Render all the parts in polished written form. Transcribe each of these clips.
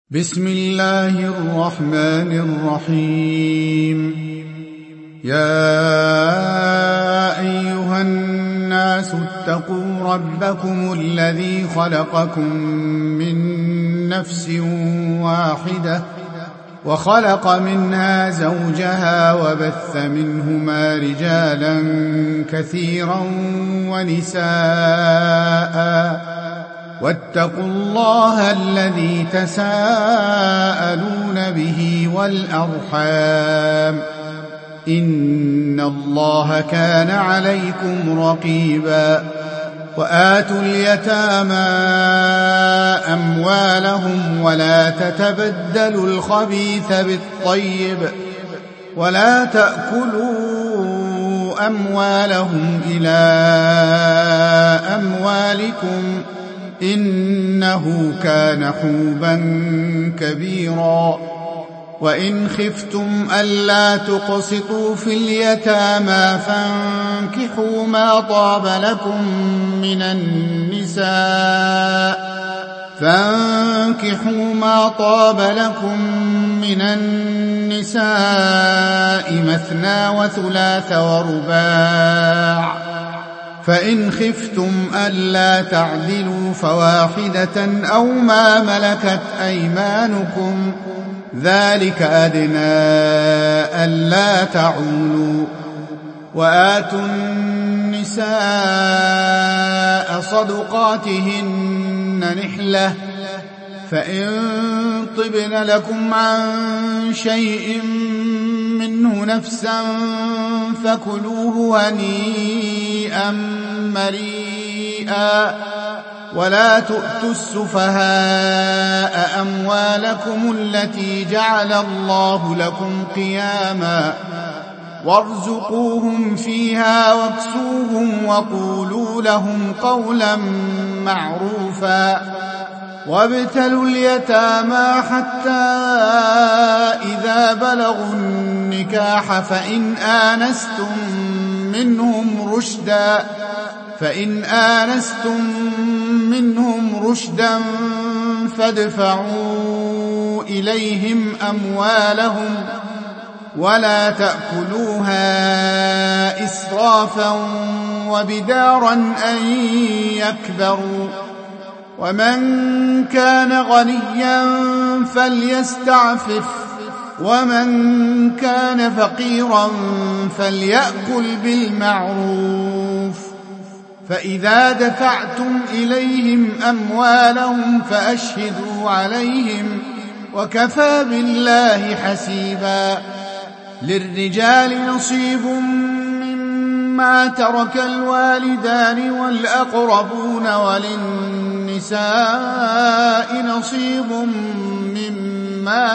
بسم الله الرحمن الرحيم. يا أيها الناس اتقوا ربكم الذي خلقكم من نفس واحدة وخلق منها زوجها وبث منهما رجالا كثيرا ونساء واتقوا الله الذي تساءلون به والأرحام إن الله كان عليكم رقيبا. وآتوا اليتامى أموالهم ولا تتبدلوا الخبيث بالطيب ولا تأكلوا أموالهم إلى أموالكم إنه كان حوبا كبيرا. وإن خفتم ألا تقسطوا في اليتامى فانكحوا ما طاب لكم من النساء مثنى وثلاث ورباع، فإن خفتم ألا تعدلوا فواحدة أو ما ملكت أيمانكم ذلك أدنى ألا تعولوا. وآتوا النساء صدقاتهن نحلة، فإن طبن لكم عن شيء منه نفسا فكلوه هنيئا مريئا. ولا تؤتوا السفهاء أموالكم التي جعل الله لكم قياما وارزقوهم فيها واكسوهم وقولوا لهم قولا معروفا. وابتلوا اليتامى حتى إذا بلغوا النكاح فإن آنستم منهم رشدا فادفعوا إليهم أموالهم ولا تأكلوها إسرافا وبدارا أن يكبروا. ومن كان غنيا فليستعفف ومن كان فقيرا فليأكل بالمعروف. فإذا دفعتم إليهم أموالهم فأشهدوا عليهم وكفى بالله حسيبا. للرجال نصيب مما ترك الوالدان والأقربون وللنساء نصيب مما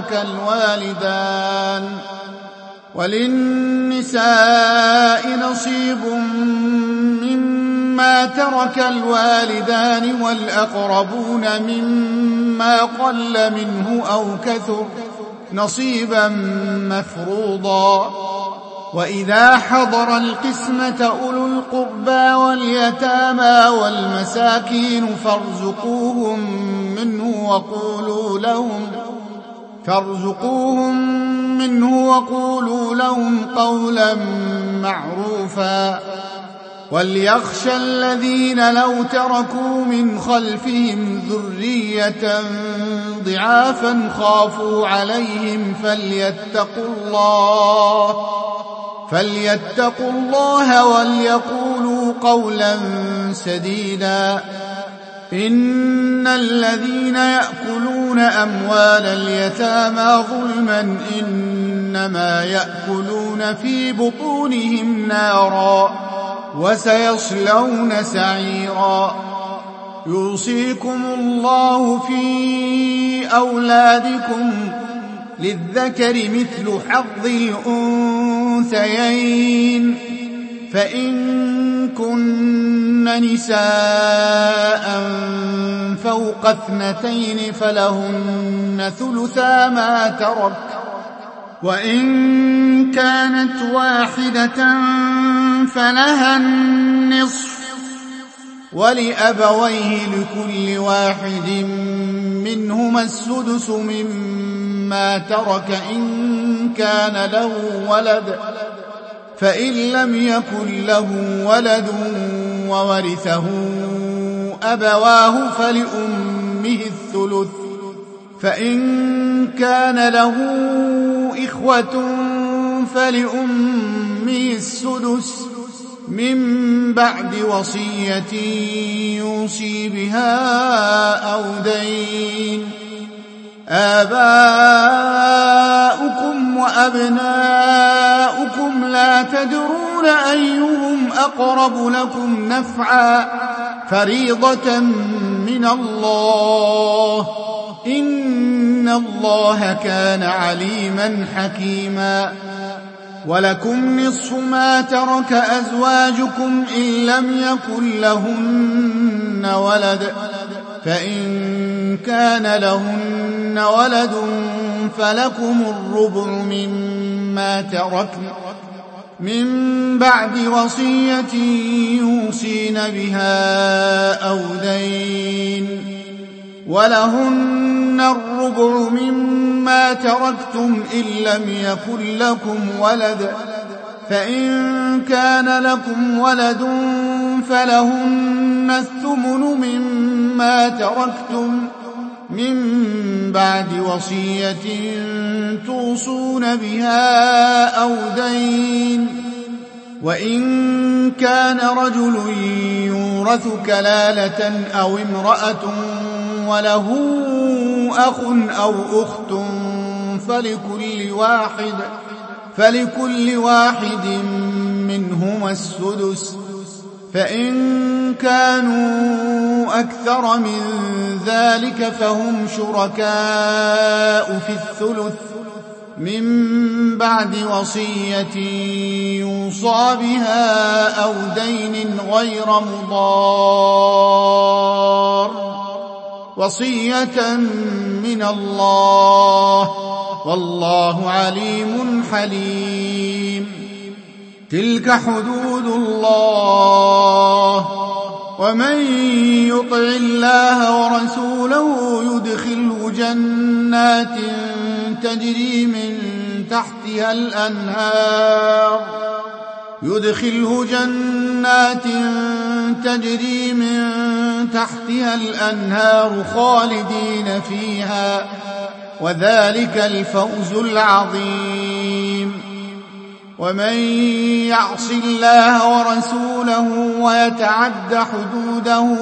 ترك الوالدان والأقربون مما قل منه أو كثر نصيبا مفروضا. وإذا حضر القسمة أولو القربى واليتامى والمساكين فارزقوهم منه وقولوا لهم قولا معروفا. وليخشى الذين لو تركوا من خلفهم ذرية ضعافا خافوا عليهم فليتقوا الله وليقولوا قولا سديدا. إن الذين يأكلون أموال اليتامى ظلما إنما يأكلون في بطونهم نارا وسيصلون سعيرا. يوصيكم الله في أولادكم للذكر مثل حظ الأنثيين، فإن كن نساء فوق 2 فلهن ثلثا ما ترك، وإن كانت واحدة فلها النصف، ولأبويه لكل واحد منهما السدس مما ترك إن كان له ولد، فإن لم يكن له ولد وورثه أبواه فلأمه الثلث، فإن كان له إخوة فلأمه السدس من بعد وصية يوصي بها أو دين. آباؤكم وأبناؤكم لا تدرون أيهم أقرب لكم نفعا فريضة من الله، إن الله كان عليما حكيما. ولكم نصف ما ترك أزواجكم إن لم يكن لهن ولد، فإن كان لهن ولد فلكم الربع مما تركن من بعد وصية يوصين بها أو دين، ولهن الربع مما تركتم إن لم يكن لكم ولد، فإن كان لكم ولد فلهن الثمن مما تركتم من بعد وصية توصون بها أو دين. وإن كان رجل يورث كلالة أو امرأة وله أخ أو أخت فلكل واحد منهما السدس، فإن كانوا أكثر من ذلك فهم شركاء في الثلث من بعد وصية يوصى بها أو دين غير مضار، وصية من الله، والله عليم حليم. تلك حدود الله، ومن يطع الله ورسوله يدخله جنات تجري من تحتها الأنهار خالدين فيها، وذلك الفوز العظيم. ومن يعص الله ورسوله ويتعد حدوده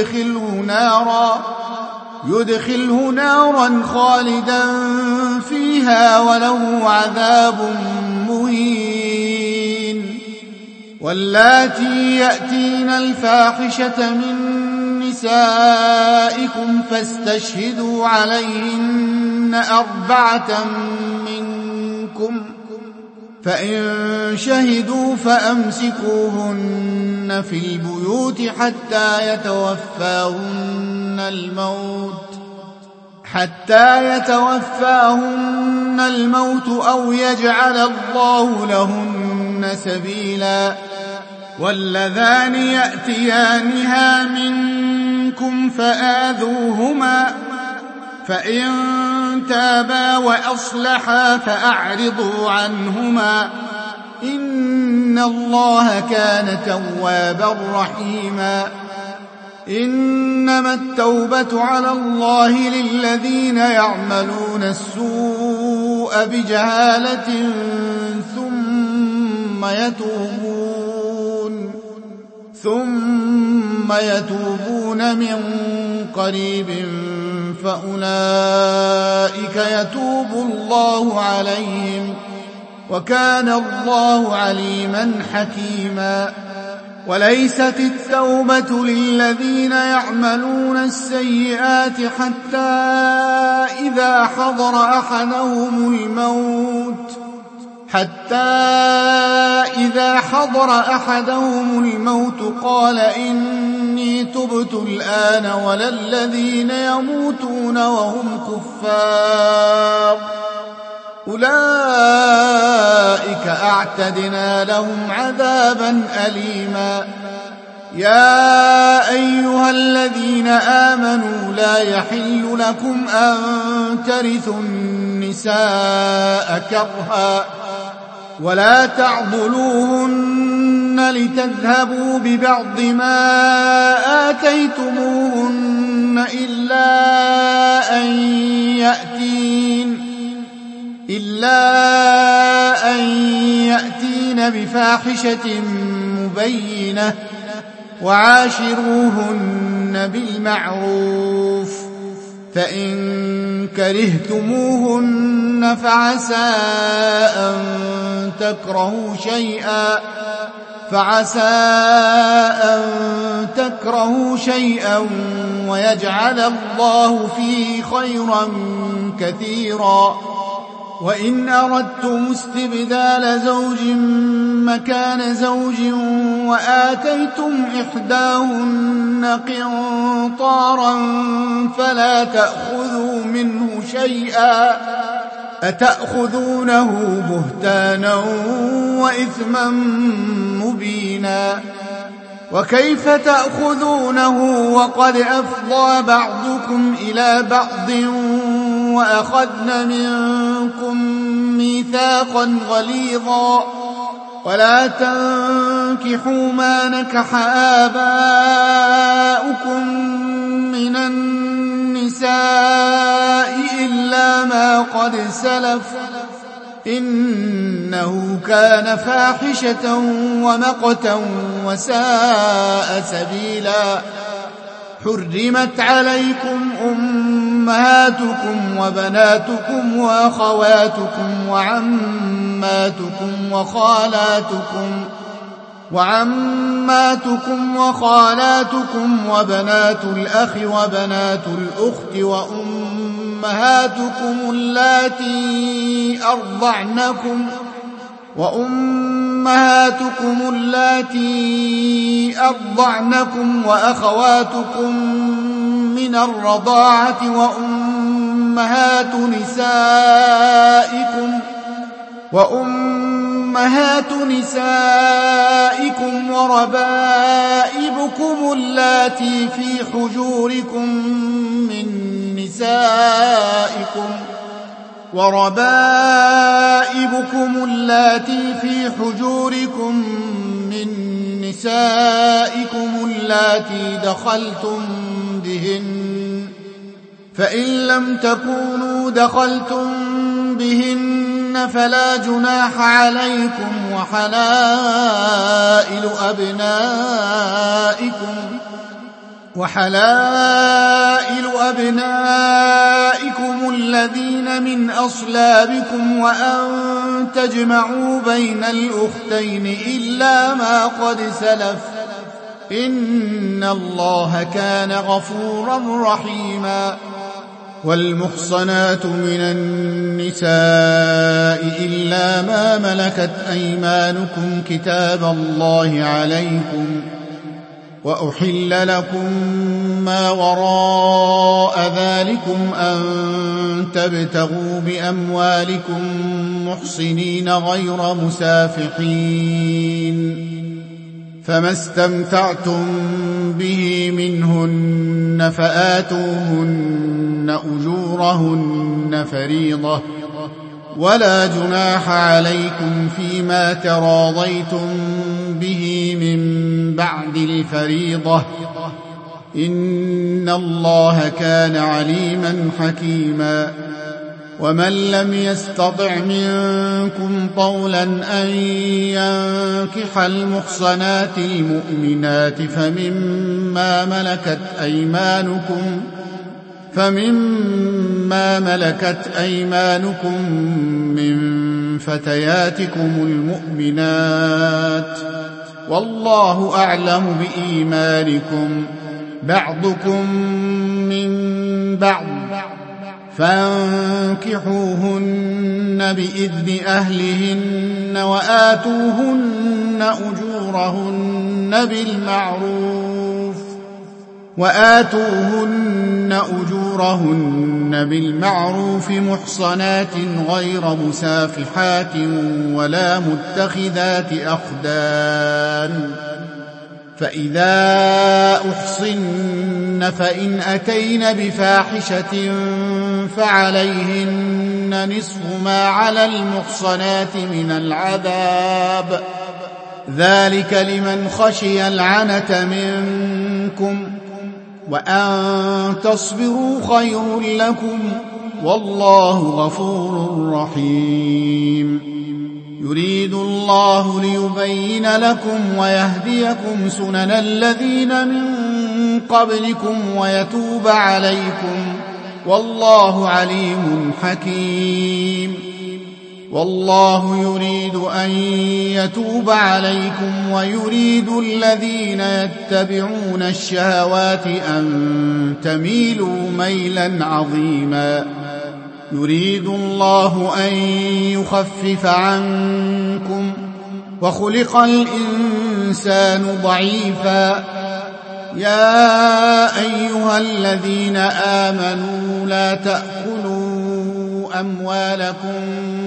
يدخله نارا خالدا فيها وله عذاب مهين. واللاتي يأتين الفاحشة من نسائكم فاستشهدوا عليهن 4 منكم، فإن شهدوا فأمسكوهن في البيوت حتى يتوفاهن الموت أو يجعل الله لهن سبيلا. واللذان يأتيانها منكم فآذوهما، فإن تابا وأصلحا فأعرضوا عنهما، إن الله كان توابا رحيما. إنما التوبة على الله للذين يعملون السوء بجهالة ثم يتوبون من قريب فأولئك يتوب الله عليهم، وكان الله عليما حكيما. وليست التوبة للذين يعملون السيئات حتى إذا حضر أحدهم الموت قال إني تبت الآن، ولا الذين يموتون وهم كفار أولئك أعتدنا لهم عذابا أليما. يا أيها الذين آمنوا لا يحل لكم أن ترثوا النساء كرها ولا تعضلوهن لتذهبوا ببعض ما آتيتموهن إلا أن يأتين بفاحشة مبينة وعاشروهن بالمعروف فإن كرهتموهن فعسى أن تكرهوا شيئا ويجعل الله فيه خيرا كثيرا وإن أردتم استبدال زوج مكان زوج وآتيتم إحداهن قنطارا فلا تأخذوا منه شيئا أتأخذونه بهتانا وإثما مبينا وكيف تأخذونه وقد أفضى بعضكم إلى بعض وأخذن منكم ميثاقا غليظا ولا تنكحوا ما نكح آباؤكم من النساء إلا ما قد سلف إنه كان فاحشة ومقتا وساء سبيلا حرمت عليكم أمهاتكم وبناتكم وأخواتكم وعماتكم وخالاتكم وبنات الأخ وبنات الأخت وأمهاتكم اللاتي أرضعنكم وأخواتكم من الرضاعة وأمهات نسائكم وربائبكم اللاتي في حجوركم من نسائكم اللاتي دخلتم بهن فإن لم تكونوا دخلتم بهن فلا جناح عليكم وحلائل أبنائكم الذين من أصلابكم وأن تجمعوا بين الأختين إلا ما قد سلف إن الله كان غفورا رحيما والمحصنات من النساء إلا ما ملكت أيمانكم كتاب الله عليكم وأحل لكم ما وراء ذلكم أن تبتغوا بأموالكم محصنين غير مسافحين فما استمتعتم به منهن فآتوهن أجورهن فريضة ولا جناح عليكم فيما تراضيتم به من بعد الفريضة إن الله كان عليما حكيما ومن لم يستطع منكم طولا أن ينكح المحصنات المؤمنات فمما ملكت أيمانكم من فتياتكم المؤمنات والله أعلم بإيمانكم بعضكم من بعض فانكحوهن بإذن أهلهن وآتوهن أجورهن بالمعروف محصنات غير مسافحات ولا متخذات أخدان فإذا أحصن فإن أتين بفاحشة فعليهن نصف ما على المحصنات من العذاب، ذلك لمن خشي العنة منكم، وأن تصبروا خير لكم، والله غفور رحيم. يريد الله ليبين لكم ويهديكم سنن الذين من قبلكم ويتوب عليكم، والله عليم حكيم. والله يريد أن يتوب عليكم ويريد الذين يتبعون الشهوات أن تميلوا ميلا عظيما. يريد الله أن يخفف عنكم، وخلق الإنسان ضعيفا. يا أيها الذين آمنوا لا تأكلوا أموالكم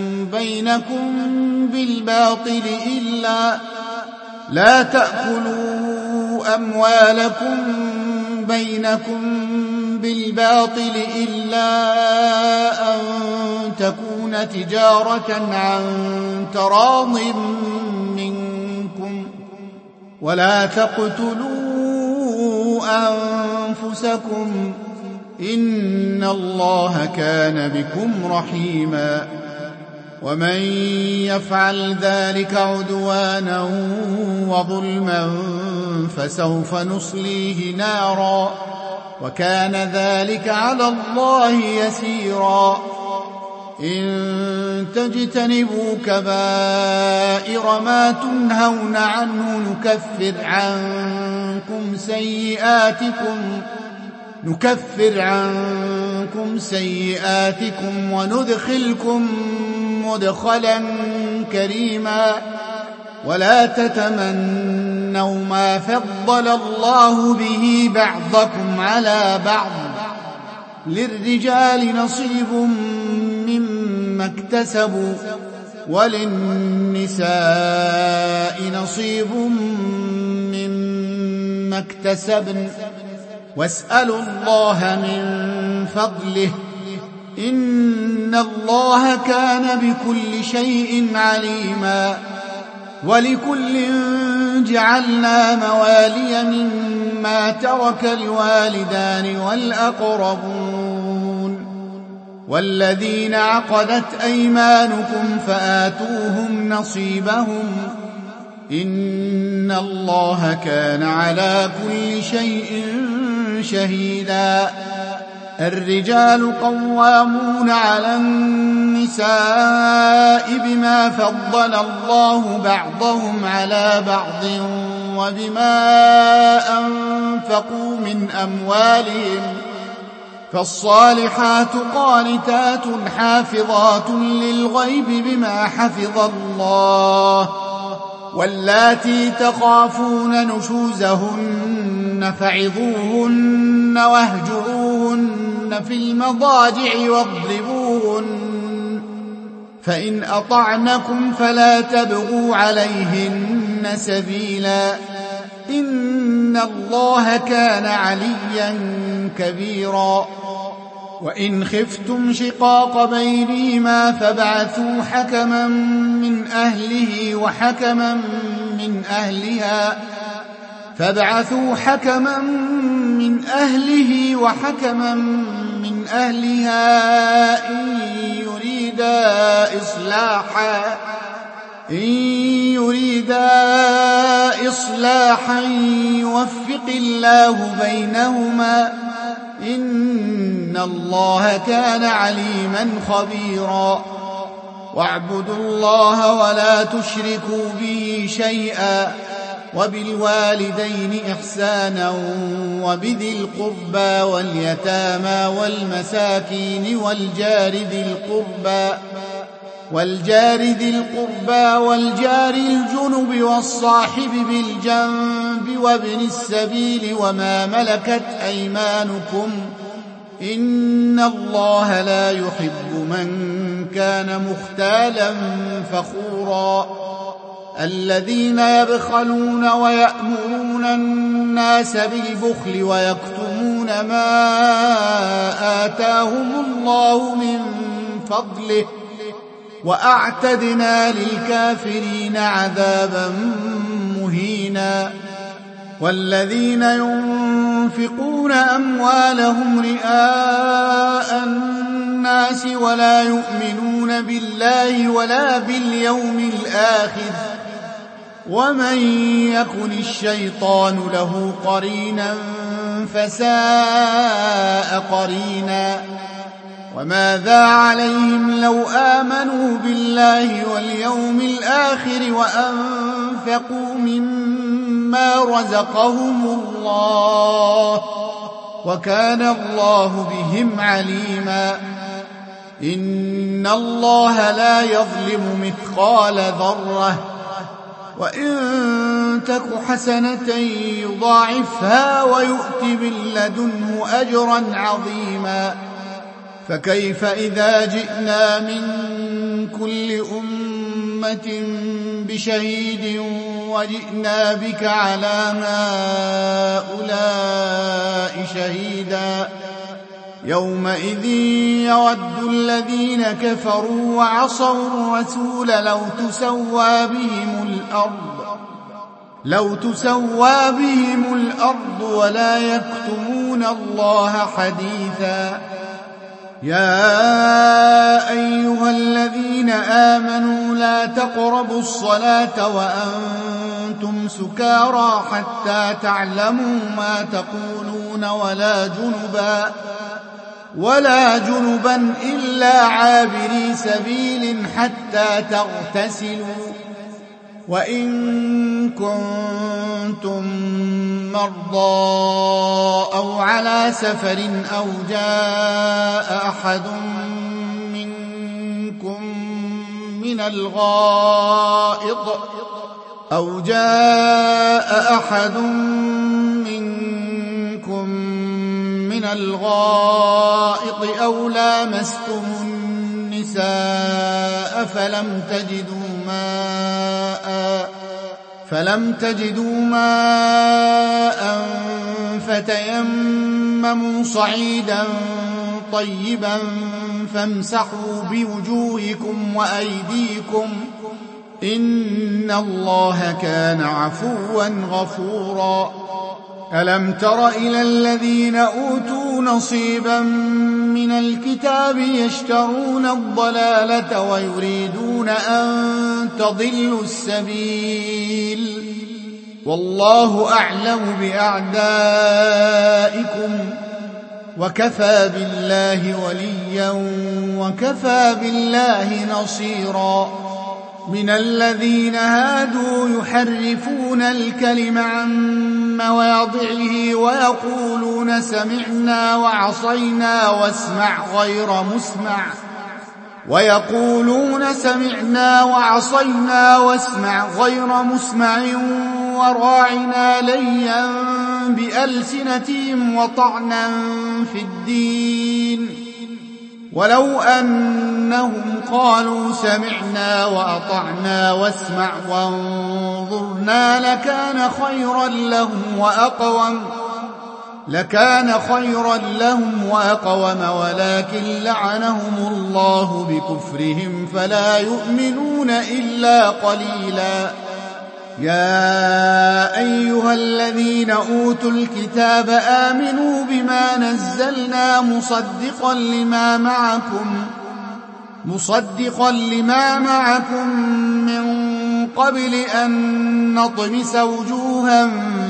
بينكم بالباطل إلا أن تكون تجارة عن تراض منكم، ولا تقتلوا أنفسكم، إن الله كان بكم رحيما. ومن يفعل ذلك عدوانا وظلما فسوف نصليه نارا، وكان ذلك على الله يسيرا. إن تجتنبوا كبائر ما تنهون عنه نكفر عنكم سيئاتكم وندخلكم مدخلا كريما. ولا تتمنوا ما فضل الله به بعضكم على بعض، للرجال نصيب مما اكتسبوا وللنساء نصيب مما اكتسبن، واسألوا الله من فضله، إن الله كان بكل شيء عليما. ولكل جعلنا موالي مما ترك الوالدان والأقربون والذين عقدت أيمانكم فآتوهم نصيبهم، إن الله كان على كل شيء شهيدا. الرجال قوامون على النساء بما فضل الله بعضهم على بعض وبما أنفقوا من أموالهم، فالصالحات قانتات حافظات للغيب بما حفظ الله، واللاتي تخافون نشوزهن فعظوهن واهجروهن في المضاجع واضربوهن، فإن أطعنكم فلا تبغوا عليهن سبيلا، إن الله كان عليا كبيرا. وإن خفتم شقاق بينهما فابعثوا حكما من أهله وحكما من أهلها إن يريدا إصلاحا يوفق الله بينهما، إن الله كان عليما خبيرا. واعبدوا الله ولا تشركوا به شيئا، وبالوالدين إحسانا، وبذي القربى واليتامى والمساكين والجار ذي القربى والجار الجنب والصاحب بالجنب وابن السبيل وما ملكت أيمانكم، إن الله لا يحب من كان مختالا فخورا. الذين يبخلون ويأمرون الناس بالبخل ويكتمون ما آتاهم الله من فضله وأعتدنا للكافرين عذابا مهينا والذين ينفقون أموالهم رئاء الناس ولا يؤمنون بالله ولا باليوم الآخر ومن يكن الشيطان له قرينا فساء قرينا وماذا عليهم لو آمنوا بالله واليوم الآخر وأنفقوا مما رزقهم الله وكان الله بهم عليما إن الله لا يظلم مثقال ذرة وإن تك حسنة يضاعفها ويؤت من لدنه أجرا عظيما فكيف إذا جئنا من كل أمة بشهيد وجئنا بك على هؤلاء شهيدا يومئذ يود الذين كفروا وعصوا الرسول لو تسوى بهم الأرض ولا يكتمون الله حديثا يا أيها الذين آمنوا لا تقربوا الصلاة وأنتم سكارى حتى تعلموا ما تقولون ولا جنبا إلا عابري سبيل حتى تغتسلوا وإن كنتم مرضى أو على سفر أو جاء أحد منكم من الغائط أو لامستم النساء فلم تجدوا ماء فتيمموا صعيدا طيبا فامسحوا بوجوهكم وأيديكم إن الله كان عفوا غفورا ألم تر إلى الذين أوتوا نصيبا من الكتاب يشترون الضلالة ويريدون أن تضلوا السبيل والله أعلم بأعدائكم وكفى بالله وليا وكفى بالله نصيرا من الذين هادوا يحرفون الكلم عن مواضعه ويقولون سمعنا وعصينا واسمع غير مسمع وراعنا ليا بألسنتهم وطعنا في الدين ولو أنهم قالوا سمعنا وأطعنا واسمع وانظرنا لكان خيرا لهم وأقوم ولكن لعنهم الله بكفرهم فلا يؤمنون إلا قليلا يا أيها الذين أوتوا الكتاب آمنوا بما نزلنا مصدقا لما معكم من قبل أن نطمس وجوها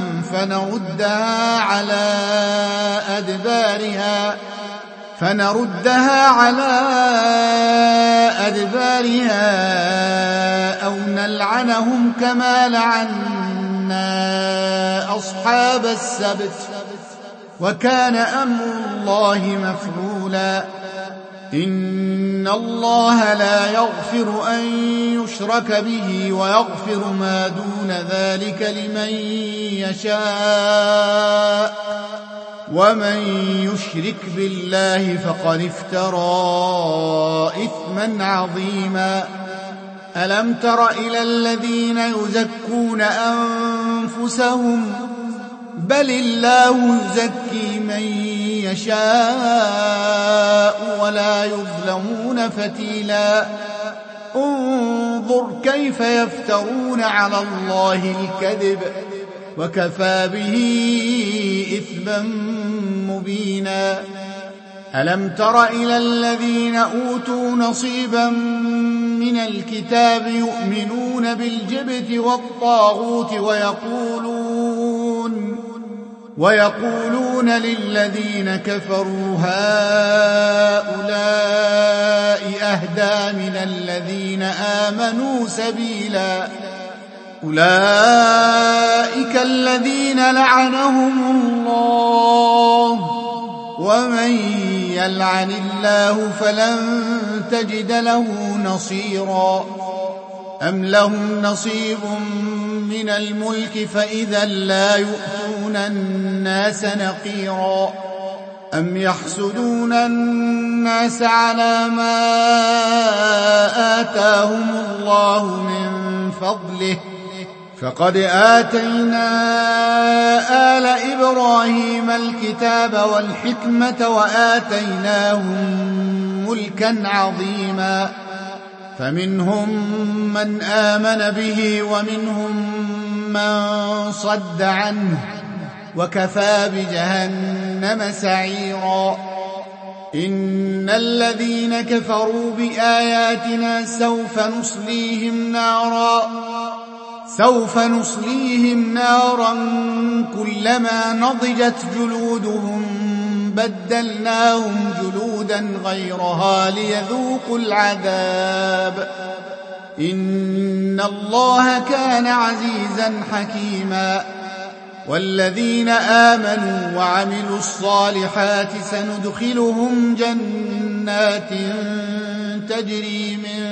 فنردها على أدبارها أو نلعنهم كما لعنا أصحاب السبت وكان أمر الله مفعولا إن الله لا يغفر أن يشرك به ويغفر ما دون ذلك لمن يشاء ومن يشرك بالله فقد افترى إثما عظيما ألم تر إلى الذين يزكون أنفسهم بل الله يزكي من يشاء ولا يظلمون فتيلا انظر كيف يفترون على الله الكذب وكفى به إثما مبينا ألم تر إلى الذين أوتوا نصيبا من الكتاب يؤمنون بالجبت والطاغوت ويقولون للذين كفروا هؤلاء أهدى من الذين آمنوا سبيلا أولئك الذين لعنهم الله ومن يلعن الله فلن تجد له نصيرا أم لهم نصيب من الملك فإذا لا يؤتون الناس نقيرا أم يحسدون الناس على ما آتاهم الله من فضله فقد آتينا آل إبراهيم الكتاب والحكمة وآتيناهم ملكا عظيما فمنهم من آمن به ومنهم من صد عنه وكفى بجهنم سعيرا إن الذين كفروا بآياتنا سوف نصليهم نارا كلما نضجت جلودهم بدلناهم جلودا غيرها ليذوقوا العذاب إن الله كان عزيزا حكيما والذين آمنوا وعملوا الصالحات سندخلهم جنات تجري من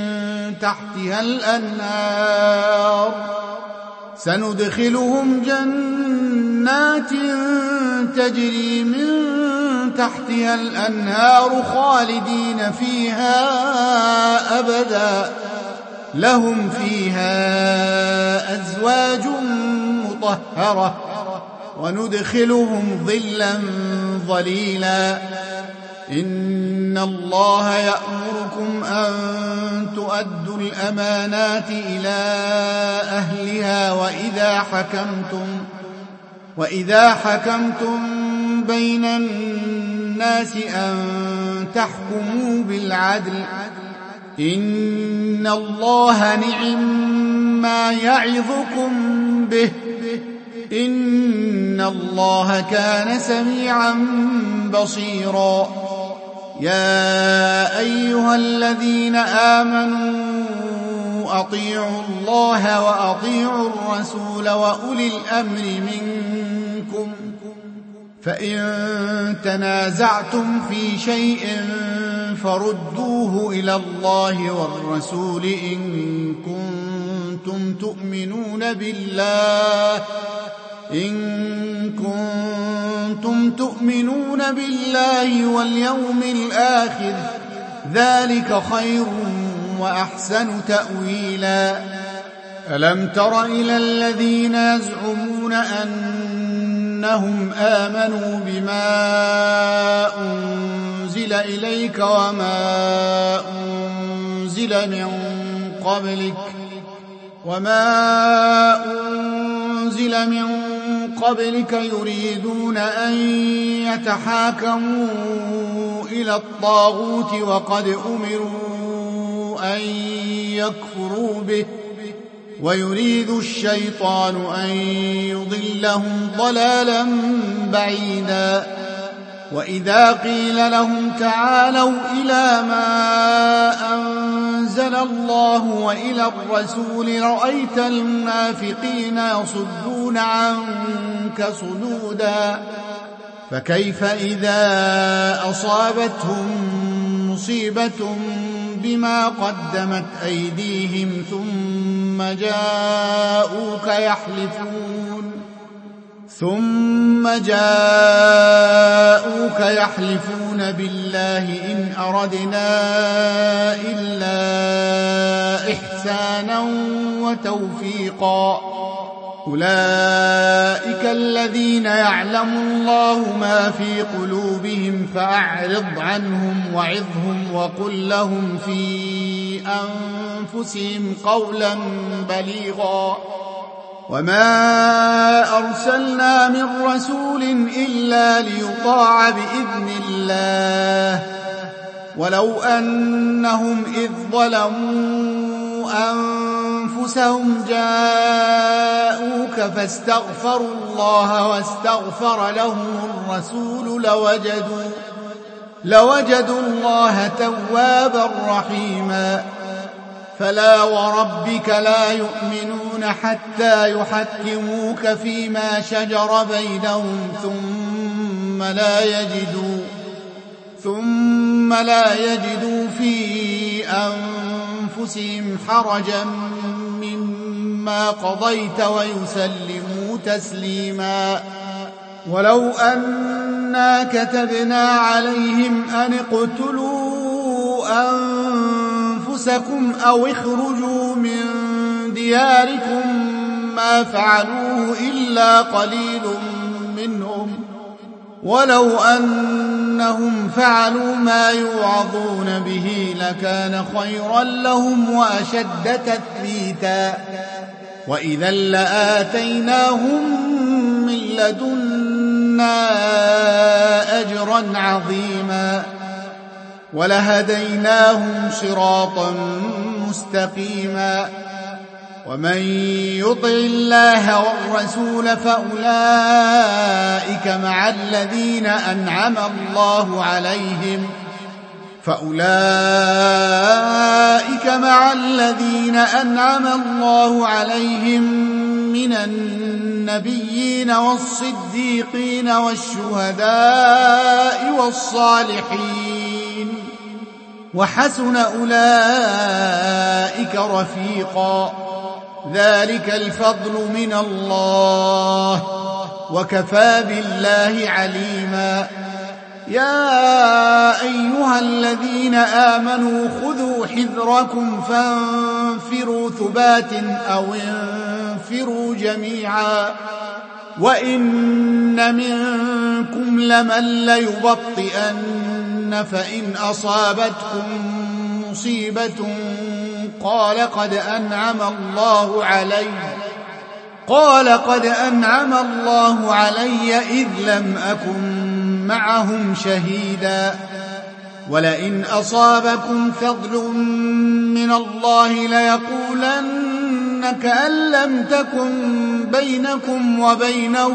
تحتها الأنهار خالدين فيها أبدا لهم فيها أزواج مطهرة وندخلهم ظلا ظليلا إن الله يأمركم أن تؤدوا الأمانات إلى أهلها وإذا حكمتم بين الناس أن تحكموا بالعدل إن الله نعم يعظكم به إن الله كان سميعا بصيرا يا أيها الذين آمنوا أطيعوا الله وأطيعوا الرسول وأولي الأمر منكم فإن تنازعتم في شيء فردوه إلى الله والرسول إن كنتم تؤمنون بالله واليوم الآخر ذلك خير وأحسن تأويلا ألم تر إلى الذين يزعمون أنهم آمنوا بما أنزل إليك وما أنزل من قبلك يريدون أن يتحاكموا إلى الطاغوت وقد أمروا أن يكفروا به ويريد الشيطان أن يضلهم ضلالا بعيدا وإذا قيل لهم تعالوا إلى ما أنزل الله وإلى الرسول رأيت المنافقين يصدون عنك صدودا فكيف إذا أصابتهم مصيبة بما قدمت أيديهم ثم جاءوك يحلفون بالله إن أردنا إلا إحسانا إحسانا وتوفيقا. أولئك الذين يعلم الله ما في قلوبهم فأعرض عنهم وعظهم وقل لهم في أنفسهم قولا بليغا. وما أرسلنا من رسول إلا ليطاع بإذن الله ولو أنهم إذ ظلموا أنفسهم جاءوك فاستغفروا الله واستغفر لهم الرسول لوجدوا الله توابا رحيما. فلا وربك لا يؤمنون حتى يحكموك فيما شجر بينهم ثم لا يجدوا في أنفسهم حرجا مما قضيت ويسلموا تسليما. ولو أنا كتبنا عليهم أن اقتلوا أنفسكم أو اخرجوا من دياركم ما فعلوه إلا قليل منهم ولو أنهم فعلوا ما يوعظون به لكان خيرا لهم وأشد تثبيتا. وإذا لآتيناهم من لدنا أجرا عظيما ولهديناهم صراطا مستقيما. ومن يطع الله والرسول فأولئك مع الذين أنعم الله عليهم من النبيين والصديقين والشهداء والصالحين وحسن أولئك رفيقا. ذلك الفضل من الله وكفى بالله عليما. يا أيها الذين آمنوا خذوا حذركم فانفروا ثبات أو انفروا جميعا. وإن منكم لمن ليبطئن فإن أصابتكم مصيبة قال قد أنعم الله علي إذ لم أكن معهم شهيدا. ولئن أصابكم فضل من الله ليقولن كأن لم تكن بينكم وبينه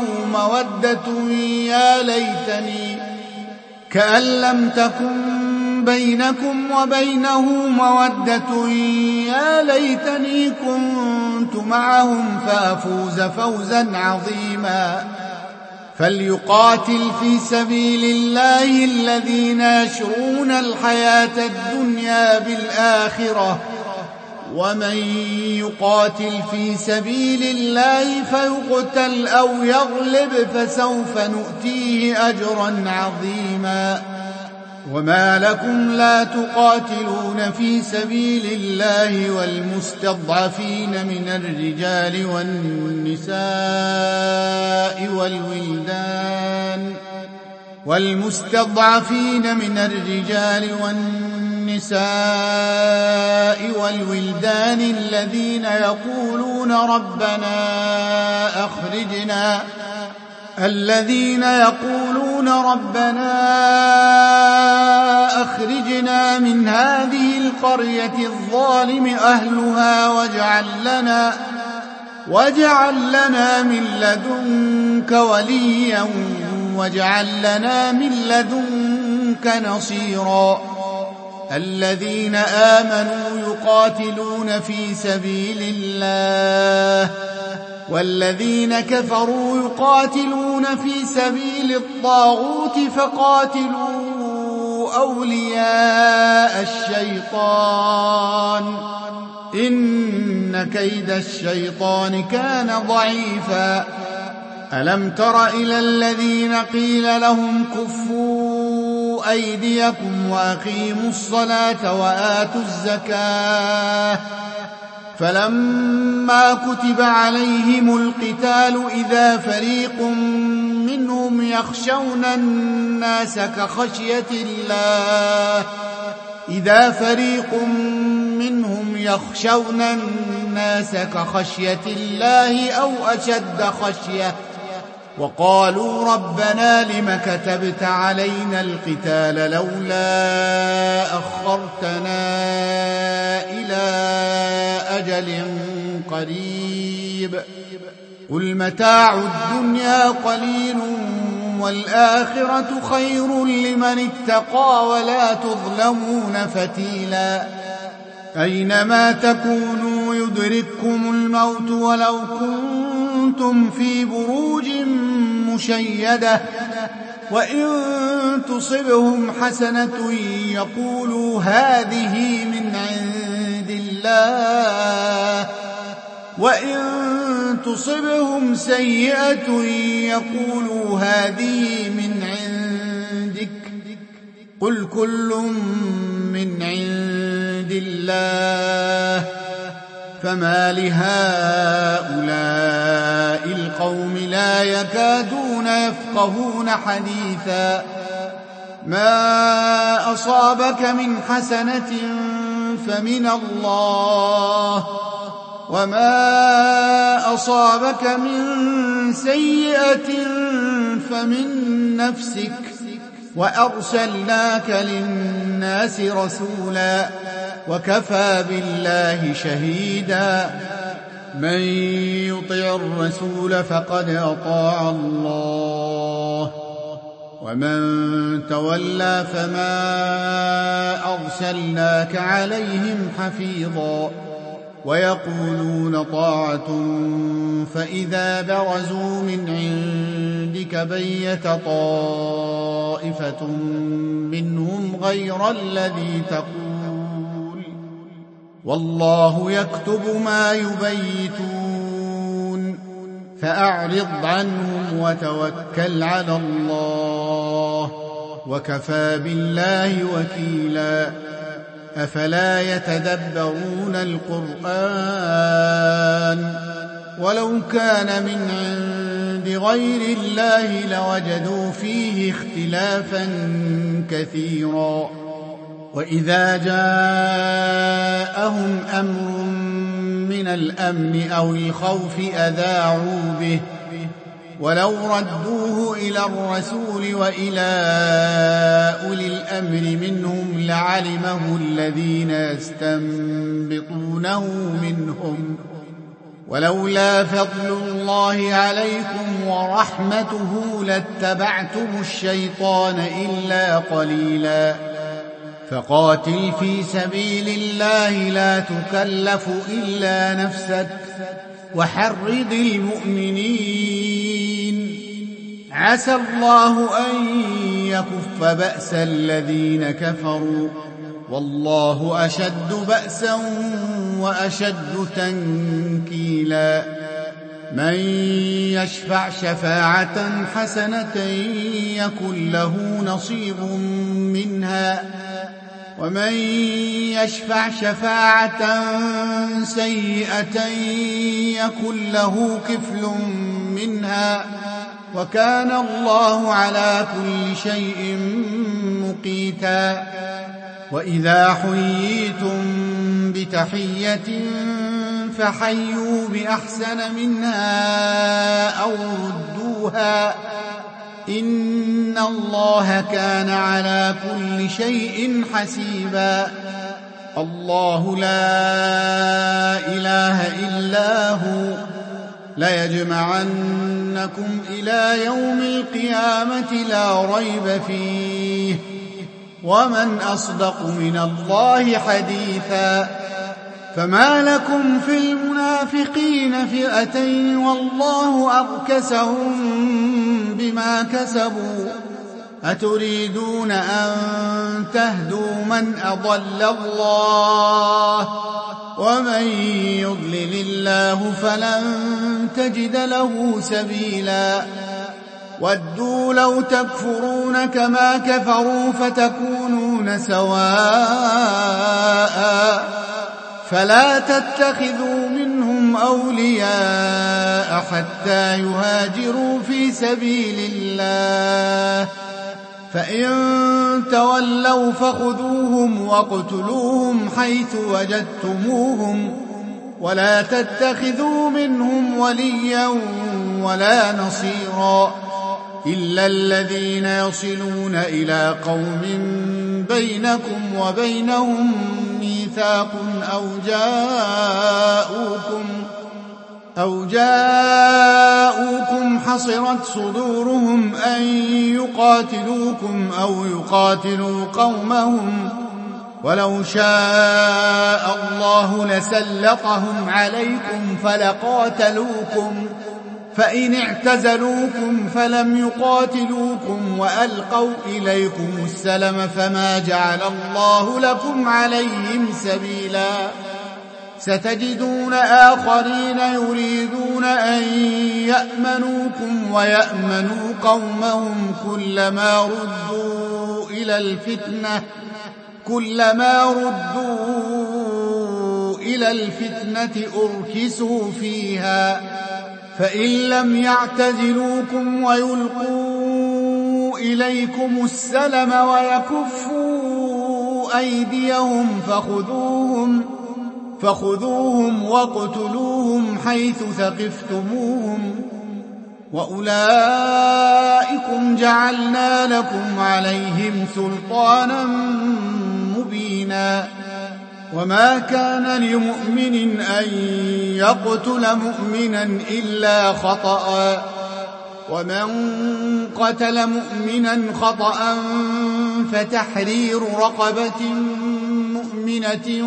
مودة يا ليتني كنت معهم فأفوز فوزا عظيما. فليقاتل في سبيل الله الذين يشرون الحياة الدنيا بالآخرة ومن يقاتل في سبيل الله فيقتل أو يغلب فسوف نؤتيه أجرا عظيما. وما لكم لا تقاتلون في سبيل الله والمستضعفين من الرجال والنساء والولدان الذين يقولون ربنا أخرجنا من هذه القرية الظالم أهلها واجعل لنا من لدنك وليا واجعل لنا من لدنك نصيرا. الذين آمنوا يقاتلون في سبيل الله والذين كفروا يقاتلون في سبيل الطاغوت فقاتلوا أولياء الشيطان إن كيد الشيطان كان ضعيفا. ألم تر إلى الذين قيل لهم كفوا أيديكم وأقيموا الصلاة وآتوا الزكاة فلما كتب عليهم القتال إذا فريق منهم يخشون الناس كخشية الله أو أشد خشية وقالوا ربنا لم كتبت علينا القتال لولا أخرتنا إلى أجل قريب قل متاع الدنيا قليل والآخرة خير لمن اتقى ولا تظلمون فتيلا أينما تكونوا يدرككم الموت ولو كنتم في بروج مشيدة وإن تصبهم حسنة يقولوا هذه من عند الله وإن تصبهم سيئة يقولوا هذه من عندك قل كل من عند الله فما لهؤلاء القوم لا يكادون يفقهون حديثا ما أصابك من حسنة فمن الله وما أصابك من سيئة فمن نفسك وأرسلناك للناس رسولا وكفى بالله شهيدا من يطع الرسول فقد أطاع الله ومن تولى فما أرسلناك عليهم حفيظا ويقولون طاعة فإذا برزوا من عندك بيت طائفة منهم غير الذي تقول والله يكتب ما يبيتون فأعرض عنهم وتوكل على الله وكفى بالله وكيلا أفلا يتدبرون القرآن ولو كان من عند غير الله لوجدوا فيه اختلافا كثيرا وإذا جاءهم أمر من الأمن أو الخوف أذاعوا به ولو ردوه إلى الرسول وإلى أولي الأمر منهم لعلمه الذين يستنبطونه منهم ولولا فضل الله عليكم ورحمته لاتبعتم الشيطان إلا قليلا فقاتل في سبيل الله لا تكلف إلا نفسك وحرض المؤمنين عسى الله أن يكف بأس الذين كفروا والله أشد بأسا وأشد تنكيلا من يشفع شفاعة حسنة يكن له نصيب منها ومن يشفع شفاعة سيئة يكن له كفل منها وكان الله على كل شيء مقيتا وإذا حييتم بتحية فحيوا بأحسن منها أو ردوها إن الله كان على كل شيء حسيبا الله لا إله إلا هو ليجمعنكم إلى يوم القيامة لا ريب فيه ومن أصدق من الله حديثا فما لكم في المنافقين فئتين والله أركسهم بما كسبوا أتريدون أن تهدوا من أضل الله ومن يضلل الله فلن تجد له سبيلا ودوا لو تكفرون كما كفروا فتكونون سواء فلا تتخذوا منهم أولياء حتى يهاجروا في سبيل الله، فإن تولوا فخذوهم واقتلوهم حيث وجدتموهم، ولا تتخذوا منهم وليا ولا نصيرا إلا الذين يصلون إلى قوم بينكم وبينهم ميثاق أو جاءوكم حصرت صدورهم أن يقاتلوكم أو يقاتلوا قومهم، ولو شاء الله لسلطهم عليكم فلقاتلوكم، فإن اعتزلوكم فلم يقاتلوكم وألقوا إليكم السلم فما جعل الله لكم عليهم سبيلا. ستجدون آخرين يريدون أن يأمنوكم ويأمنوا قومهم، كلما ردوا إلى الفتنة أركسوا فيها، فإن لم يعتزلوكم ويلقوا إليكم السلم ويكفوا أيديهم فخذوهم واقتلوهم حيث ثقفتموهم، وأولئكم جعلنا لكم عليهم سلطانا مبينا. وما كان لمؤمن أن يقتل مؤمنا إلا خطأ، ومن قتل مؤمنا خطأ فتحرير رقبة مؤمنة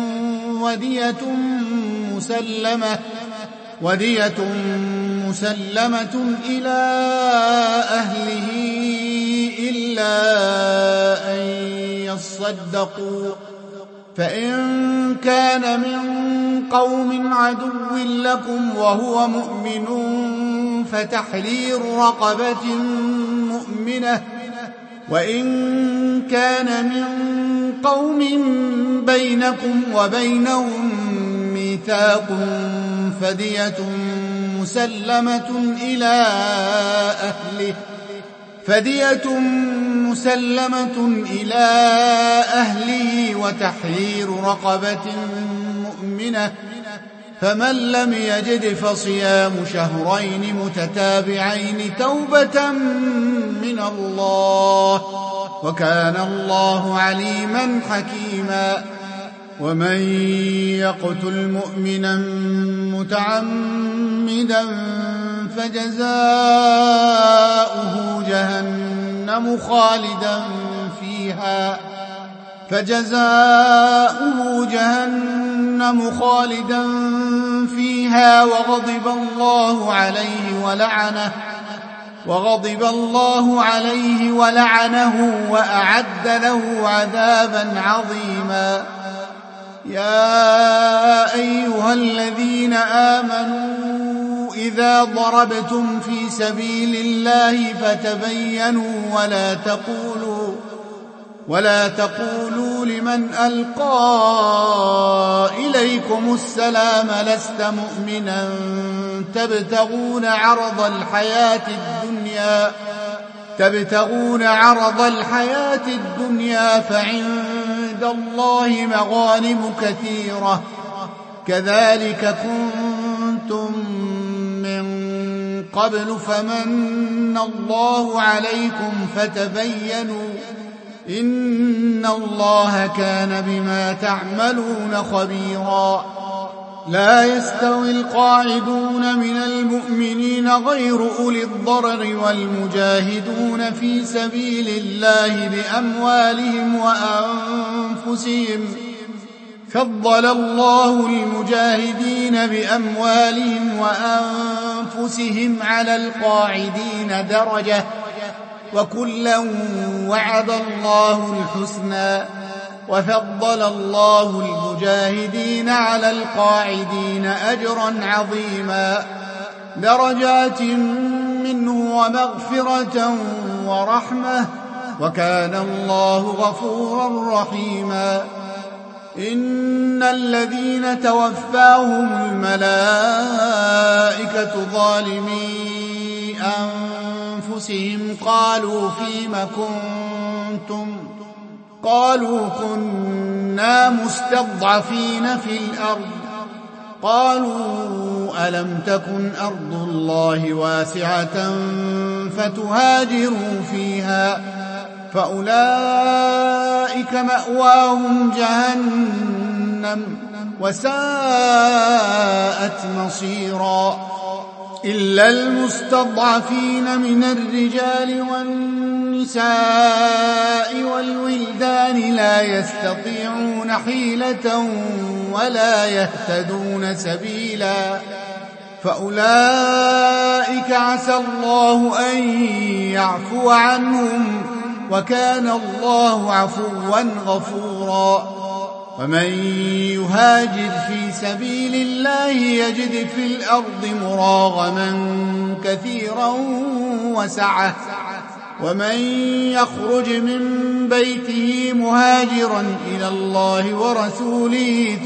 ودية مسلمة إلى أهله إلا أن يصدقوا، فإن كان من قوم عدو لكم وهو مؤمن فتحرير رقبة مؤمنة، وإن كان من قوم بينكم وبينهم ميثاق فدية مسلمة إلى أهله وتحرير رقبة مؤمنة، فمن لم يجد فصيام شهرين متتابعين توبة من الله، وكان الله عليما حكيما. ومن يقتل مؤمنا متعمدا فجزاؤه جهنم خالدا فيها وغضب الله عليه ولعنه وأعد له عذابا عظيما. يا أيها الذين آمنوا إذا ضربتم في سبيل الله فتبينوا ولا تقولوا لمن ألقى إليكم السلام لست مؤمنا تبتغون عرض الحياة الدنيا فعند الله مغانم كثيرة، كذلك كنتم من قبل فمن الله عليكم فتبينوا إن الله كان بما تعملون خبيرا. لا يستوي القاعدون من المؤمنين غير أولي الضرر والمجاهدون في سبيل الله بأموالهم وأنفسهم، فضل الله المجاهدين بأموالهم وأنفسهم على القاعدين درجة، وكلا وعد الله الحسنى، وفضل الله المجاهدين على القاعدين أجرا عظيما، درجات منه ومغفرة ورحمة، وكان الله غفورا رحيما. إن الذين توفاهم الملائكة ظالمي أنفسهم قالوا فيم كنتم قالوا كنا مستضعفين في الأرض قالوا ألم تكن أرض الله واسعة فتهاجروا فيها فأولئك مأواهم جهنم وساءت مصيرا إلا المستضعفين من الرجال والنساء والولدان لا يستطيعون حيلة ولا يهتدون سبيلا فأولئك عسى الله أن يعفو عنهم وكان الله عفوا غفورا ومن يهاجر في سبيل الله يجد في الأرض مراغما كثيرا وسعة ومن يخرج من بيته مهاجرا إلى الله ورسوله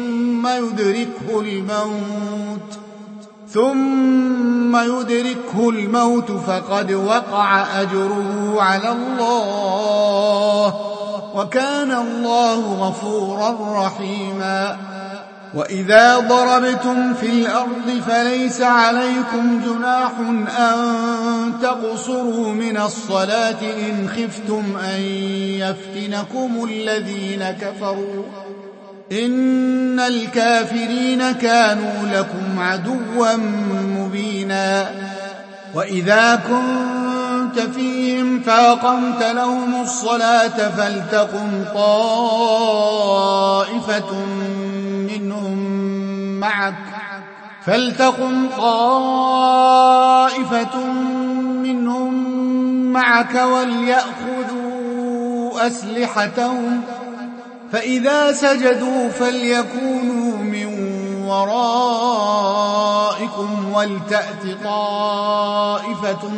ثم يدركه الموت فقد وقع أجره على الله وكان الله غفورا رحيما وإذا ضربتم في الأرض فليس عليكم جناح أن تقصروا من الصلاة إن خفتم أن يفتنكم الذين كفروا إن الكافرين كانوا لكم عدوا مبينا وإذا كنت فيهم فأقمت لهم الصلاة فلتقم طائفة منهم معك وليأخذوا أسلحتهم فإذا سجدوا فليكونوا من ورائكم ولتأت طائفة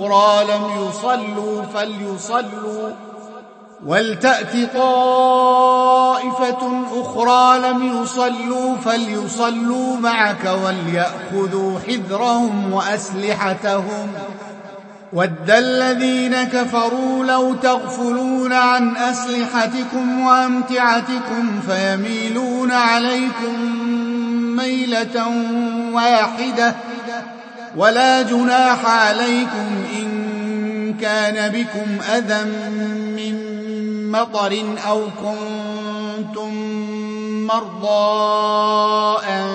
أخرى لم يصلوا فليصلوا معك وليأخذوا حذرهم وأسلحتهم ود الذين كفروا لو تغفلون عن أسلحتكم وأمتعتكم فيميلون عليكم ميلة واحدة ولا جناح عليكم إن كان بكم أذى من مطر أو كنتم مرضى أن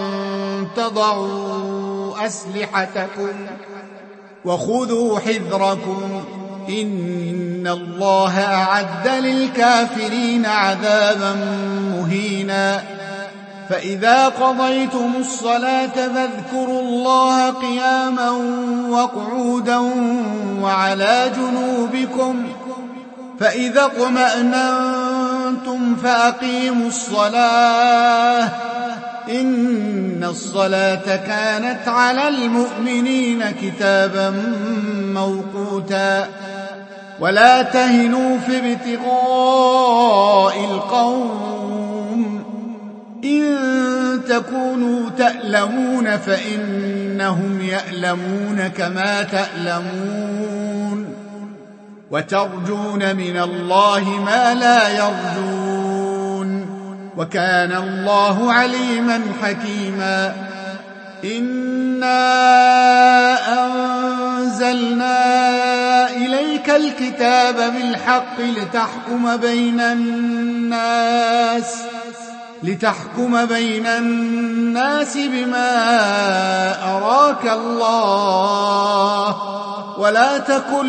تضعوا أسلحتكم وخذوا حذركم إن الله أعد للكافرين عذابا مهينا فإذا قضيتم الصلاة فاذكروا الله قياما وقعودا وعلى جنوبكم فإذا اطمأننتم فأقيموا الصلاة إن الصلاة كانت على المؤمنين كتابا موقوتا ولا تهنوا في ابتغاء القوم إن تكونوا تألمون فإنهم يألمون كما تألمون وترجون من الله ما لا يرجون وكان الله عليما حكيما إنا أنزلنا إليك الكتاب بالحق لتحكم بين الناس بما أراك الله ولا تكن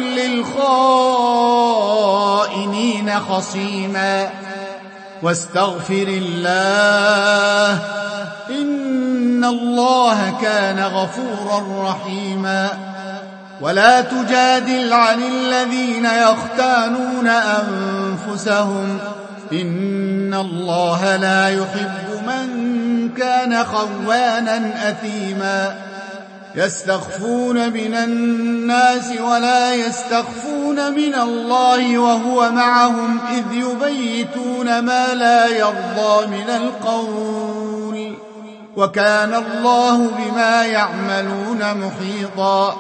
للخائنين خصيما واستغفر الله إن الله كان غفورا رحيما ولا تجادل عن الذين يختانون أنفسهم إن الله لا يحب من كان خوانا أثيما يستخفون من الناس ولا يستخفون من الله وهو معهم إذ يبيتون ما لا يرضى من القول وكان الله بما يعملون محيطا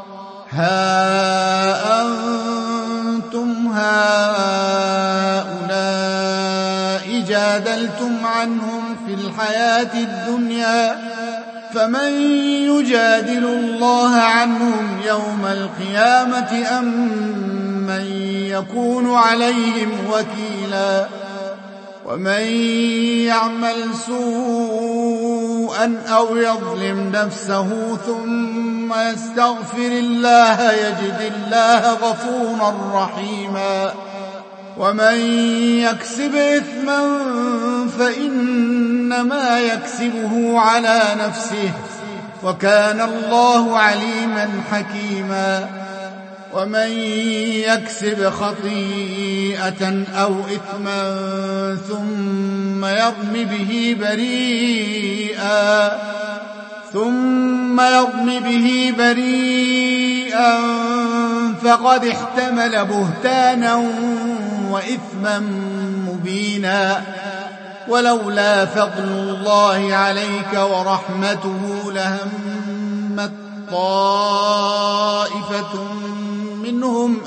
ها أنتم هؤلاء جادلتم عنهم في الحياة الدنيا فمن يجادل الله عنهم يوم القيامة أم من يكون عليهم وكيلا ومن يعمل سوءا أو يظلم نفسه ثم يستغفر الله يجد الله غفورا رحيما ومن يكسب إثما فإنما يكسبه على نفسه وكان الله عليما حكيما ومن يكسب خطيئة أو إثما ثم يرم به بريئا فقد احتمل بهتانا وإثما مبينا ولولا فضل الله عليك ورحمته لهمت طائفة منهم